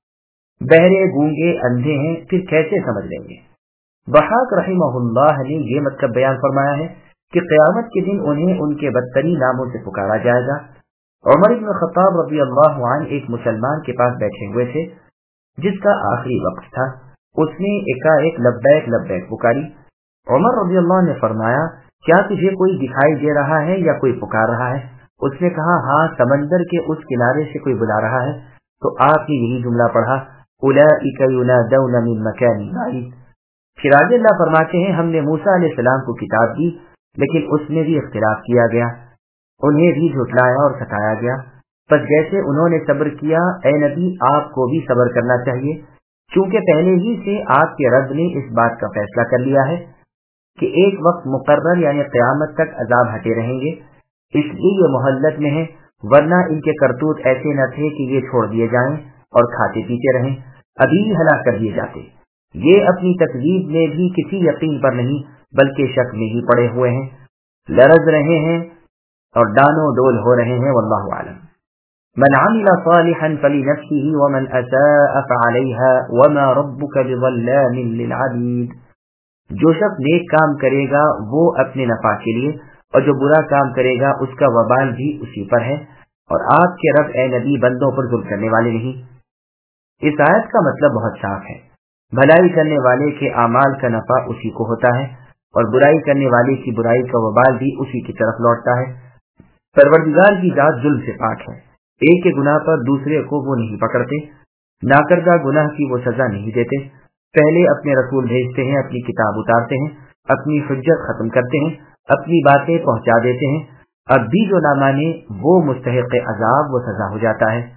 بہرے گونگے اندھے ہیں، پھر کیسے سمجھ لیں گے؟ ضحاک رحمہ اللہ نے یہ مطلب بیان فرمایا ہے کہ قیامت کے دن انہیں ان کے بدترین ناموں سے پکارا جائے گا۔ عمر بن خطاب رضی اللہ عنہ ایک مسلمان کے پاس بیٹھے ہوئے تھے جس کا آخری وقت تھا، اس نے ایک لبیک لبیک پکاری۔ عمر رضی اللہ عنہ نے فرمایا کیا تجھے کوئی دکھائی دے رہا ہے یا کوئی پکار رہا ہے؟ اس نے کہا ہاں، سمندر کے اس کنارے سے کوئی بلا رہا ہے۔ تو آپ نے یہی جملہ پڑھا اولئک ینادون من مکان بعید۔ پھر آگے اللہ فرماتے ہیں ہم نے موسیٰ علیہ السلام کو کتاب دی لیکن اس میں بھی اختلاف کیا گیا، انہیں بھی جھٹلایا اور ستایا گیا، بس جیسے انہوں نے صبر کیا اے نبی آپ کو بھی صبر کرنا چاہیے، کیونکہ پہلے ہی سے آپ کے رب نے اس بات کا فیصلہ کر لیا ہے کہ ایک وقت مقرر یعنی قیامت تک عذاب ہٹے رہیں گے، اس لیے یہ مہلت میں ہے، ورنہ ان کے کرتوت ایسے نہ تھے کہ یہ چھوڑ دیے جائیں اور کھاتے پیتے رہیں، ابھی ہلاک کر دیے جاتے۔ یہ اپنی تکذیب میں بھی کسی یقین پر نہیں بلکہ شک میں ہی پڑے ہوئے ہیں، لرز رہے ہیں اور ڈانو ڈول ہو رہے ہیں، واللہ اعلم۔ من عمل صالحا فلنفسه ومن اساء فعليها وما ربك بظلام للعبید، جو شخص نیک کام کرے گا وہ اپنے نفع کے لیے اور جو برا کام کرے گا اس کا وبال بھی اسی پر ہے، اور آپ کے رب اے نبی بندوں پر ظلم کرنے والے نہیں۔ اس آیت کا مطلب بہت صاف ہے، بھلائی کرنے والے کے اعمال کا نفع اسی کو ہوتا ہے اور برائی کرنے والے کی برائی کا وبال بھی اسی کی طرف لوٹتا ہے۔ پروردگار کی ذات ظلم سے پاک ہے، ایک کے گناہ پر دوسرے کو وہ نہیں پکڑتے، ناکردہ گناہ کی وہ سزا نہیں دیتے، پہلے اپنے رسول بھیجتے ہیں، اپنی کتاب اتارتے ہیں، اپنی حجت ختم کرتے ہیں، اپنی باتیں پہنچا دیتے ہیں، اب بھی جو نہ مانے وہ مستحق عذاب و سزا ہو جاتا ہے۔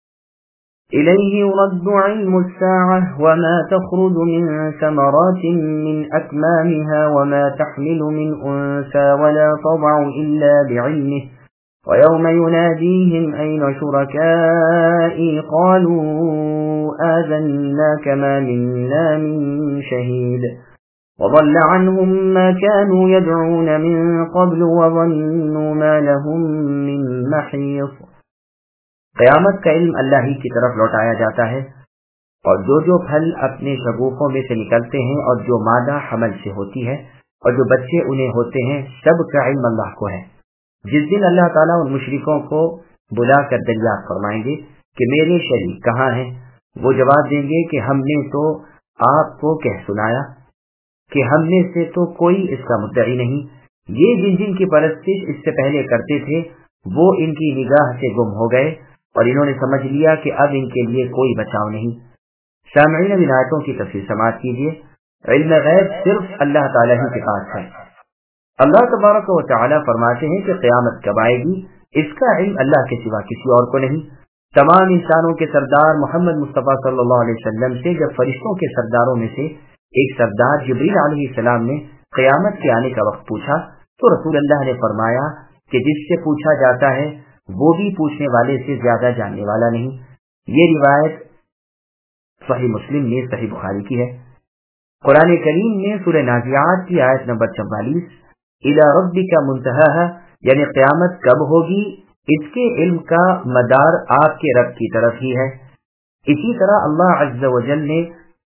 إليه يرد علم الساعة وما تخرج من ثمرات من أكمامها وما تحمل من أنثى ولا تضع إلا بعلمه ويوم يناديهم أين شركائي قالوا آذناك ما منا من شهيد وضل عنهم ما كانوا يدعون من قبل وظنوا ما لهم من محيص۔ قیامت کا علم اللہ ہی کی طرف لوٹایا جاتا ہے، اور جو پھل اپنے شگوفوں میں سے نکلتے ہیں اور جو مادہ حمل سے ہوتی ہے اور جو بچے انہیں ہوتے ہیں سب کا علم اللہ کو ہے۔ جس دن اللہ تعالیٰ ان مشرکوں کو بلا کر دریافت فرمائیں گے کہ میرے شریک کہاں ہیں، وہ جواب دیں گے کہ ہم نے تو آپ کو کہہ سنایا کہ ہم میں سے تو کوئی اس کا مدعی نہیں، یہ جن جن کی پرستش اس سے پہلے کرتے تھے وہ ان کی نگاہ سے گم ہو گئے اور انہوں نے سمجھ لیا کہ اب ان کے لیے کوئی بچاؤ نہیں۔ سامعین، اب ان آیتوں کی تفسیر سماعت کیجیے۔ علم غیب صرف اللہ تعالیٰ ہی کے پاس ہے۔ اللہ تبارک و تعالیٰ فرماتے ہیں کہ قیامت کب آئے گی، اس کا علم اللہ کے سوا کسی اور کو نہیں۔ تمام انسانوں کے سردار محمد مصطفیٰ صلی اللہ علیہ وسلم سے جب فرشتوں کے سرداروں میں سے ایک سردار جبریل علیہ السلام نے قیامت کے آنے کا وقت پوچھا تو رسول اللہ نے فرمایا کہ جس سے پوچھا جاتا ہے وہ بھی پوچھنے والے سے زیادہ جاننے والا نہیں۔ یہ روایت صحیح مسلم میں صحیح بخاری کی ہے۔ قرآن کریم میں سورہ نازعات کی آیت نمبر 44 الی ربک منتہاہا یعنی قیامت کب ہوگی اس کے علم کا مدار آپ کے رب کی طرف ہی ہے۔ اسی طرح اللہ عز و جل نے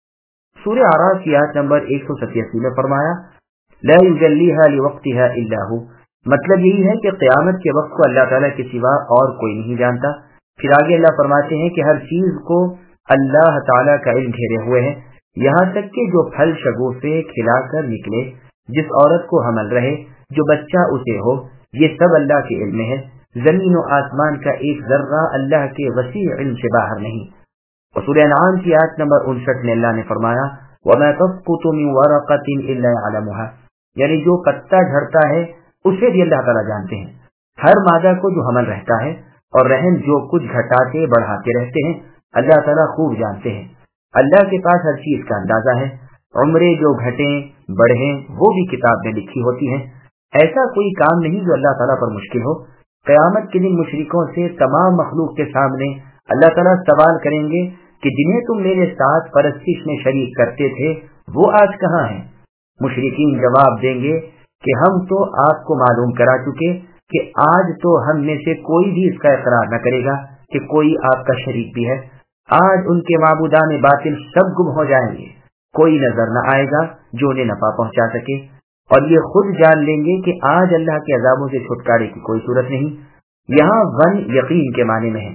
سورہ اعراف کی آیت نمبر 187 میں فرمایا لا یجلیھا لوقتھا الا ھو، مطلب یہی ہے کہ قیامت کے وقت کو اللہ تعالیٰ کے سوا اور کوئی نہیں جانتا۔ پھر آگے اللہ فرماتے ہیں کہ ہر چیز کو اللہ تعالیٰ کا علم گھیرے ہوئے ہے، یہاں تک کہ جو پھل شگوفے کھلا کر نکلے، جس عورت کو حمل رہے، جو بچہ اسے ہو، یہ سب اللہ کے علم میں ہے۔ زمین و آسمان کا ایک ذرہ اللہ کے وسیع علم سے باہر نہیں۔ اور سورہ انعام کی آیت نمبر 59 میں اللہ نے فرمایا وَمَا تَسْقُطُ مِن وَرَقَةٍ إِلَّا يَعْلَمُهَا، یعنی جو پتا جھڑتا ہے اسے بھی اللہ تعالیٰ جانتے ہیں۔ ہر مادہ کو جو حمل رہتا ہے اور رحم جو کچھ گھٹاتے بڑھاتے رہتے ہیں اللہ تعالیٰ خوب جانتے ہیں۔ اللہ کے پاس ہر چیز کا اندازہ ہے، عمریں جو گھٹیں بڑھیں وہ بھی کتاب میں لکھی ہوتی ہیں۔ ایسا کوئی کام نہیں جو اللہ تعالیٰ پر مشکل ہو۔ قیامت کے دن مشرکوں سے تمام مخلوق کے سامنے اللہ تعالیٰ سوال کریں گے کہ جنہیں تم میرے ساتھ پرستش میں شریک کرتے تھے وہ آج کہاں ہیں؟ مشرکین جواب دیں گے کہ ہم تو آپ کو معلوم کرا چکے کہ آج تو ہم میں سے کوئی بھی اس کا اقرار نہ کرے گا کہ کوئی آپ کا شریک بھی ہے۔ آج ان کے معبودان باطل سب گم ہو جائیں گے، کوئی نظر نہ آئے گا جو انہیں نفع پہنچا سکے، اور یہ خود جان لیں گے کہ آج اللہ کے عذابوں سے چھٹکارے کی کوئی صورت نہیں۔ یہاں ون یقین کے معنی میں ہے۔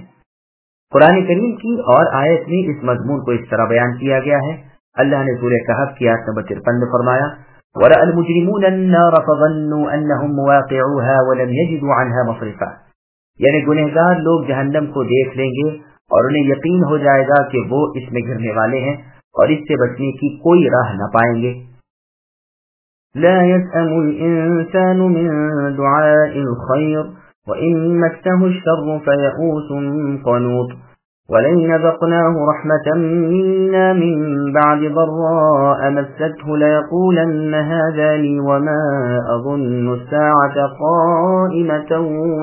قرآن کریم کی اور آیت میں اس مضمون کو اس طرح بیان کیا گیا ہے۔ اللہ نے سورہ کہف کی آیت نمبر 53 میں فرمایا وَرَأَى الْمُجْرِمُونَ النَّارَ فَظَنُّوا أَنَّهُمْ مُوَاقِعُوهَا وَلَمْ يَجِدُوا عَنْهَا مَصْرِفًا، یعنی گنہگار لوگ جہنم کو دیکھ لیں گے اور انہیں یقین ہو جائے گا کہ وہ اس میں گرنے والے ہیں اور اس سے بچنے کی کوئی راہ نہ پائیں گے۔ لا يسأم الإنسان من دعاء الخير وإن مسه الشر فيئوس قنوط ولئن ذقناه رحمة منا من بعد ضراء مسته ليقولن هذا لي وما أظن الساعة قائمة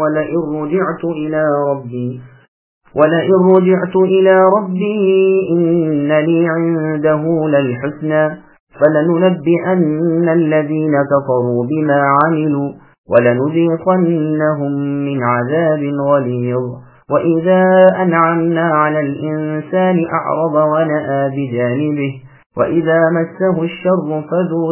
ولئن رجعت إلى ربي إن لي عنده للحسنى فلننبئن الذين كفروا بما عملوا ولنذيقنهم من عذاب غليظ وإذا أنعمنا على الإنسان أعرض ونأى بجانبه وإذا مسه الشر فذو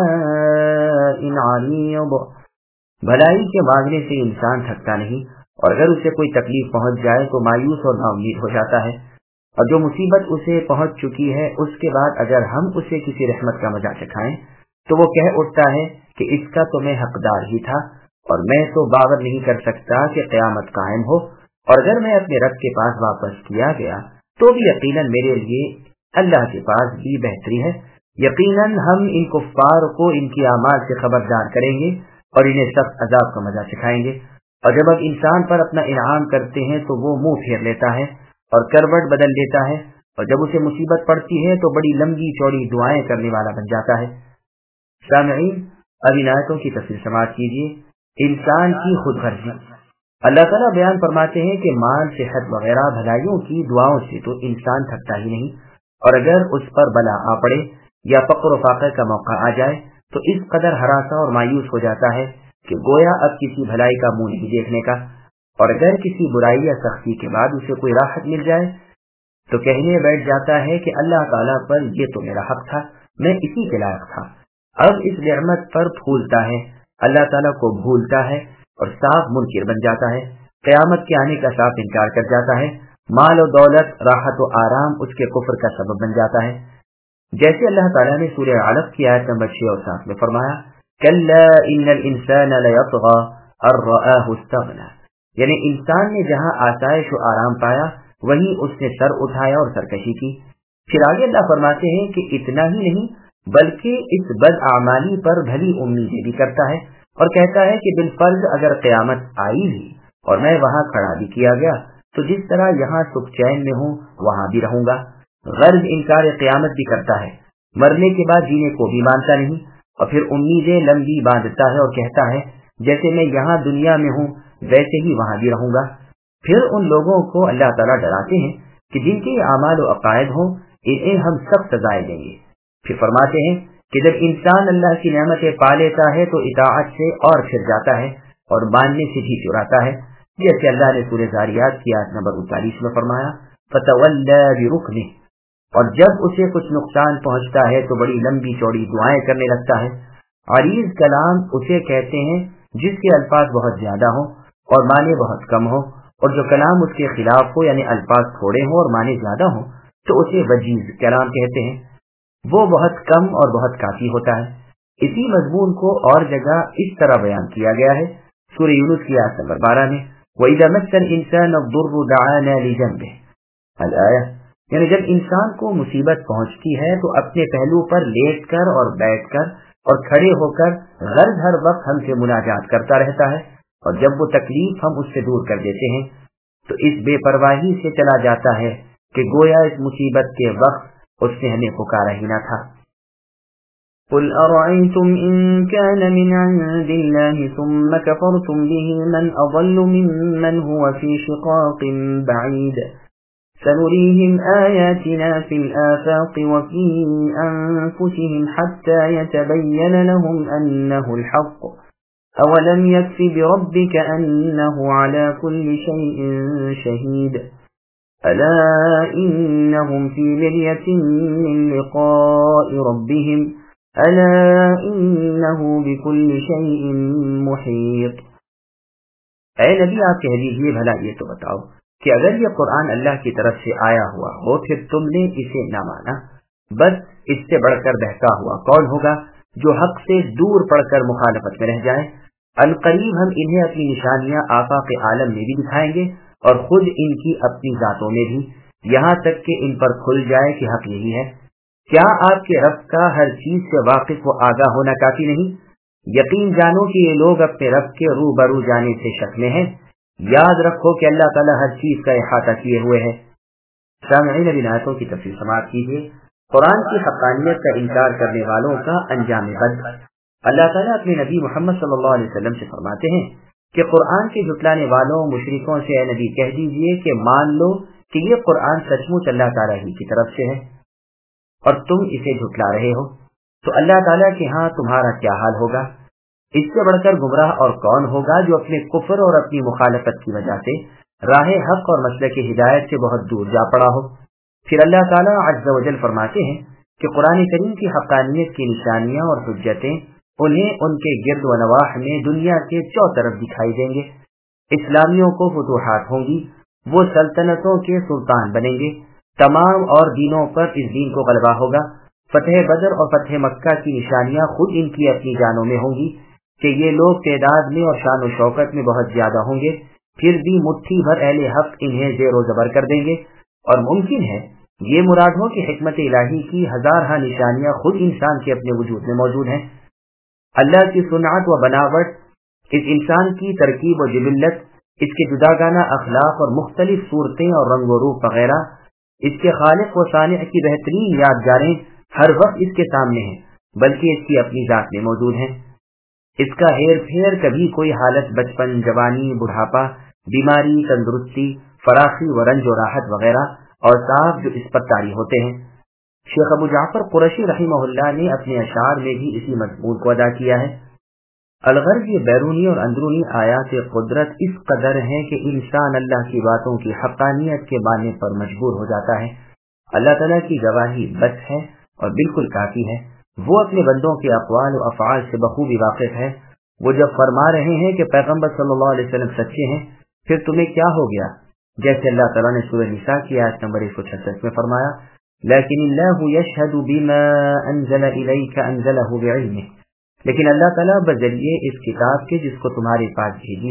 دعاء عريض۔ بھلائی کے مانگنے سے انسان تھکتا نہیں، اور اگر اسے کوئی تکلیف پہنچ جائے تو مایوس اور نا امید ہو جاتا ہے، اور جو مصیبت اسے پہنچ چکی ہے اس کے بعد اگر ہم اسے کسی رحمت کا مزہ چکھائیں تو وہ کہہ اٹھتا ہے کہ اس کا تو میں حقدار ہی تھا، اور میں تو باور نہیں کر سکتا کہ قیامت قائم ہو، اور اگر میں اپنے رب کے پاس واپس کیا گیا تو بھی یقیناً میرے لیے اللہ کے پاس بھی بہتری ہے۔ یقیناً ہم ان کفار کو ان کی اعمال سے خبردار کریں گے اور انہیں سخت عذاب کا مزہ چکھائیں گے۔ اور جب اب انسان پر اپنا انعام کرتے ہیں تو وہ منہ پھیر لیتا ہے اور کروٹ بدل لیتا ہے، اور جب اسے مصیبت پڑتی ہے تو بڑی لمبی چوڑی دعائیں کرنے والا بن جاتا ہے۔ سامعین، اب ان آیتوں کی تفسیر سماعت کیجیے۔ انسان کی خود غرضی۔ اللہ تعالیٰ بیان فرماتے ہیں کہ مال، صحت وغیرہ بھلائیوں کی دعاؤں سے تو انسان تھکتا ہی نہیں، اور اگر اس پر بلا آ پڑے یا فقر و فاقے کا موقع آ جائے تو اس قدر ہراساں اور مایوس ہو جاتا ہے کہ گویا اب کسی بھلائی کا منہ نہیں دیکھنے کا، اور اگر کسی برائی یا سختی کے بعد اسے کوئی راحت مل جائے تو کہنے بیٹھ جاتا ہے کہ اللہ تعالیٰ پر یہ تو میرا حق تھا، میں اسی کے لائق تھا۔ اب اس نعمت پر پھولتا ہے، اللہ تعالیٰ کو بھولتا ہے اور صاف منکر بن جاتا ہے، قیامت کے آنے کا صاف انکار کر جاتا ہے، مال و دولت، راحت و آرام اس کے کفر کا سبب بن جاتا ہے۔ جیسے اللہ تعالیٰ نے سورہ علق کی آیت نمبر 6 اور 7 میں فرمایا کَلَّا إِنَّ الْإِنسَانَ لَيَطْغَى أَن رَّآهُ اسْتَغْنَى، یعنی انسان نے جہاں آسائش و آرام پایا وہیں اس نے سر اٹھایا اور سرکشی کی۔ پھر آگے اللہ فرماتے ہیں کہ اتنا ہی نہیں بلکہ اس بد اعمالی پر بھلی امیدیں بھی کرتا ہے، اور کہتا ہے کہ بالفرض اگر قیامت آئی بھی اور میں وہاں کھڑا بھی کیا گیا تو جس طرح یہاں سکھ چین میں ہوں وہاں بھی رہوں گا۔ غرض انکار قیامت بھی کرتا ہے، مرنے کے بعد جینے کو بھی مانتا نہیں، اور پھر امیدیں لمبی باندھتا ہے اور کہتا ہے جیسے میں یہاں دنیا میں ہوں ویسے ہی وہاں بھی رہوں گا۔ پھر ان لوگوں کو اللہ تعالیٰ ڈراتے ہیں کہ جن کے اعمال و عقائد ہوں انہیں ہم سخت سزائیں دیں گے۔ پھر فرماتے ہیں کہ جب انسان اللہ کی نعمتیں پا لیتا ہے تو اطاعت سے اور پھر جاتا ہے اور ماننے سے بھی چراتا ہے، جیسے اللہ نے سورہ ذاریات کی آیت نمبر 39 میں فرمایا فَتَوَلَّى بِرُكْنِهِ، اور جب اسے کچھ نقصان پہنچتا ہے تو بڑی لمبی چوڑی دعائیں کرنے لگتا ہے۔ عریض کلام اسے کہتے ہیں جس کے الفاظ بہت زیادہ ہوں اور معنی بہت کم ہوں، اور جو کلام اس کے خلاف ہو یعنی الفاظ تھوڑے ہوں اور معنی زیادہ ہوں تو اسے وجیز کلام کہتے ہیں۔ وہ بہت کم اور بہت کافی ہوتا ہے۔ اسی مضمون کو اور جگہ اس طرح بیان کیا گیا ہے سورہ یونس کی آیت نمبر 12 میں وَإِذَا مَسَّ الْإِنسَانَ الضُّرُّ دَعَانَا لِجَنبِهِ الآیہ، یعنی جب انسان کو مصیبت پہنچتی ہے تو اپنے پہلو پر لیٹ کر اور بیٹھ کر اور کھڑے ہو کر غرض ہر وقت ہم سے مناجات کرتا رہتا ہے، اور جب وہ تکلیف ہم اس سے دور کر دیتے ہیں تو اس بے پرواہی سے چلا جاتا ہے کہ گویا اس مصیبت کے وقت اس نے ہمیں پکارا ہی نہ تھا۔ قل أرأيتم إن كان من عند الله ثم كفرتم به من أضل ممن هو في شقاق بعيد سنريهم آياتنا في الآفاق وفي أنفسهم حتى يتبين لهم أنه الحق أولم يكف بربك أنه على كل شيء شهيد ألا إنهم في مرية من لقاء ربهم ألا إنه بكل شيء محيط۔ اے نبی آپ کہہ دیجئے بھلا یہ تو بتاؤ کہ اگر یہ قرآن اللہ کی طرف سے آیا ہوا ہو پھر تم نے اسے نہ مانا، بس اس سے بڑھ کر بہکا ہوا کون ہوگا جو حق سے دور پڑ کر مخالفت میں رہ جائے؟ عنقریب ہم انہیں اپنی نشانیاں آفاق عالم میں بھی دکھائیں گے اور خود ان کی اپنی ذاتوں میں بھی، یہاں تک کہ ان پر کھل جائے کہ حق یہی ہے۔ کیا آپ کے رب کا ہر چیز سے واقف و آگاہ ہونا کافی نہیں؟ یقین جانو کہ یہ لوگ اپنے رب کے روبرو جانے سے شک میں ہیں۔ یاد رکھو کہ اللہ تعالیٰ ہر چیز کا احاطہ کیے ہوئے ہے۔ سامعین اب آیتوں کی تفسیر سماعت کیجیے۔ قرآن کی حقانیت کا انکار کرنے والوں کا انجام بد۔ اللہ تعالیٰ اپنے نبی محمد صلی اللہ علیہ وسلم سے فرماتے ہیں کہ قرآن کے جھٹلانے والوں مشرکوں سے اے نبی کہہ دیجئے کہ مان لو کہ یہ قرآن سچ مچ اللہ تعالیٰ ہی کی طرف سے ہے اور تم اسے جھٹلا رہے ہو، تو اللہ تعالیٰ کے ہاں تمہارا کیا حال ہوگا؟ اس سے بڑھ کر گمراہ اور کون ہوگا جو اپنے کفر اور اپنی مخالفت کی وجہ سے راہ حق اور مسلک ہدایت سے بہت دور جا پڑا ہو۔ پھر اللہ تعالیٰ عز و جل فرماتے ہیں کہ قرآن کریم کی حقانیت کی نشانیاں اور حجتیں انہیں ان کے گرد و نواح میں دنیا کے چوطرف دکھائی دیں گے۔ اسلامیوں کو فتوحات ہوں گی، وہ سلطنتوں کے سلطان بنیں گے، تمام اور دینوں پر اس دین کو غلبہ ہوگا۔ فتح بدر اور فتح مکہ کی نشانیاں خود ان کی اپنی جانوں میں ہوں گی کہ یہ لوگ تعداد میں اور شان و شوکت میں بہت زیادہ ہوں گے، پھر بھی مٹھی بھر اہل حق انہیں زیر و زبر کر دیں گے، اور ممکن ہے یہ مراد ہو کہ حکمت الہی کی ہزارہ نشانیاں خود انسان کے اپنے وجود میں موجود ہیں۔ اللہ کی صنعت و بناوٹ، اس انسان کی ترکیب و جبلت، اس کے جداگانہ اخلاق اور مختلف صورتیں اور رنگ و روپ وغیرہ، اس کے خالق و صانع کی بہترین یادگاریں ہر وقت اس کے سامنے ہیں، بلکہ اس کی اپنی ذات میں موجود ہیں۔ اس کا ہیر پھیر کبھی کوئی حالت بچپن، جوانی، بڑھاپا، بیماری، تندرستی، فراخی و رنج و راحت وغیرہ اوصاف جو اس پر طاری ہوتے ہیں۔ شیخ ابو جعفر قرشی رحمہ اللہ نے اپنے اشعار میں بھی اسی مضمون کو ادا کیا ہے۔ الغرض یہ بیرونی اور اندرونی آیات قدرت اس قدر ہیں کہ انسان اللہ کی باتوں کی حقانیت کے ماننے پر مجبور ہو جاتا ہے۔ اللہ تعالیٰ کی گواہی بس ہے اور بالکل کافی ہے۔ وہ اپنے بندوں کے اقوال و افعال سے بخوبی واقف ہے۔ وہ جب فرما رہے ہیں کہ پیغمبر صلی اللہ علیہ وسلم سچے ہیں، پھر تمہیں کیا ہو گیا؟ جیسے اللہ تعالیٰ نے سورہ نساء کی آیت نمبر 136 میں فرمایا لیکن اللہ یشہد بما انزل الیک انزلہ بعلمہ، لیکن اللہ تعالیٰ بذریعے اس کتاب کے جس کو تمہارے پاس بھیجی ہے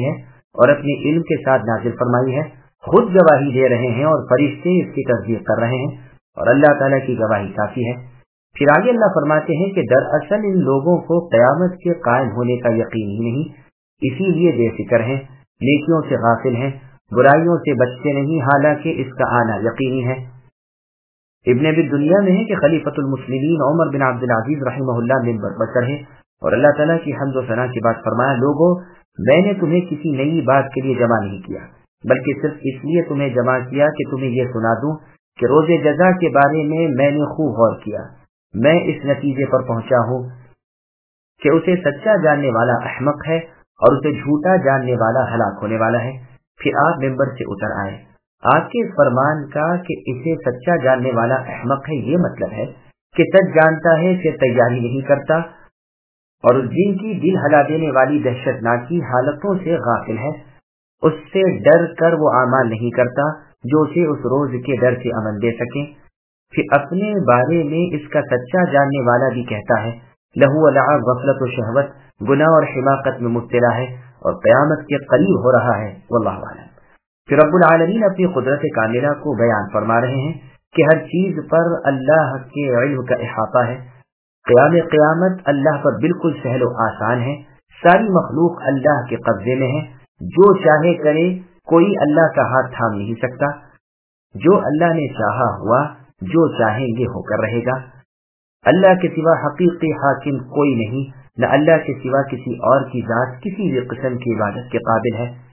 اور اپنے علم کے ساتھ نازل فرمائی ہے، خود گواہی دے رہے ہیں اور فرشتے اس کی تصدیق کر رہے ہیں، اور اللہ تعالیٰ کی گواہی کافی ہے۔ پھر آگے اللہ فرماتے ہیں کہ دراصل ان لوگوں کو قیامت کے قائم ہونے کا یقین ہی نہیں، اسی لیے بے فکر ہیں، نیکیوں سے غافل ہیں، برائیوں سے بچتے نہیں، حالانکہ اس کا آنا یقینی ہے۔ ابن ابی دنیا میں ہے کہ خلیفۃ المسلمین عمر بن عبد العزیز رحمہ اللہ منبر پر چڑھے اور اللہ تعالیٰ کی حمد و ثنا کے بعد فرمایا، لوگوں، میں نے تمہیں کسی نئی بات کے لیے جمع نہیں کیا، بلکہ صرف اس لیے تمہیں جمع کیا کہ تمہیں یہ سنا دوں کہ روز جزا کے بارے میں نے خوب غور کیا۔ میں اس نتیجے پر پہنچا ہوں کہ اسے سچا جاننے والا احمق ہے اور اسے جھوٹا جاننے والا ہلاک ہونے والا ہے۔ پھر آپ منبر سے اتر آئے۔ آپ کے فرمان کا کہ اسے سچا جاننے والا احمق ہے، یہ مطلب ہے کہ سچ جانتا ہے کہ تیاری نہیں کرتا اور اس دن کی دل ہلا دینے والی دہشتناکی حالتوں سے غافل ہے، اس سے ڈر کر وہ اعمال نہیں کرتا جو اسے اس روز کے ڈر سے امن دے سکے۔ پھر اپنے بارے میں اس کا سچا جاننے والا بھی کہتا ہے، لہو لعب غفلت و شہوت، گناہ اور حماقت میں مبتلا ہے اور قیامت کے قریب ہو رہا ہے، واللہ اعلم۔ پھر رب العالمین اپنی قدرت کاملہ کو بیان فرما رہے ہیں کہ ہر چیز پر اللہ کے علم کا احاطہ ہے، قیامت اللہ پر بالکل سہل و آسان ہے، ساری مخلوق اللہ کے قبضے میں ہے، جو چاہے کرے، کوئی اللہ کا ہاتھ تھام نہیں سکتا، جو اللہ نے چاہا ہوا، جو چاہیں گے ہو کر رہے گا۔ اللہ کے سوا حقیقی حاکم کوئی نہیں، نہ اللہ کے سوا کسی اور کی ذات کسی بھی قسم کی عبادت کے قابل ہے۔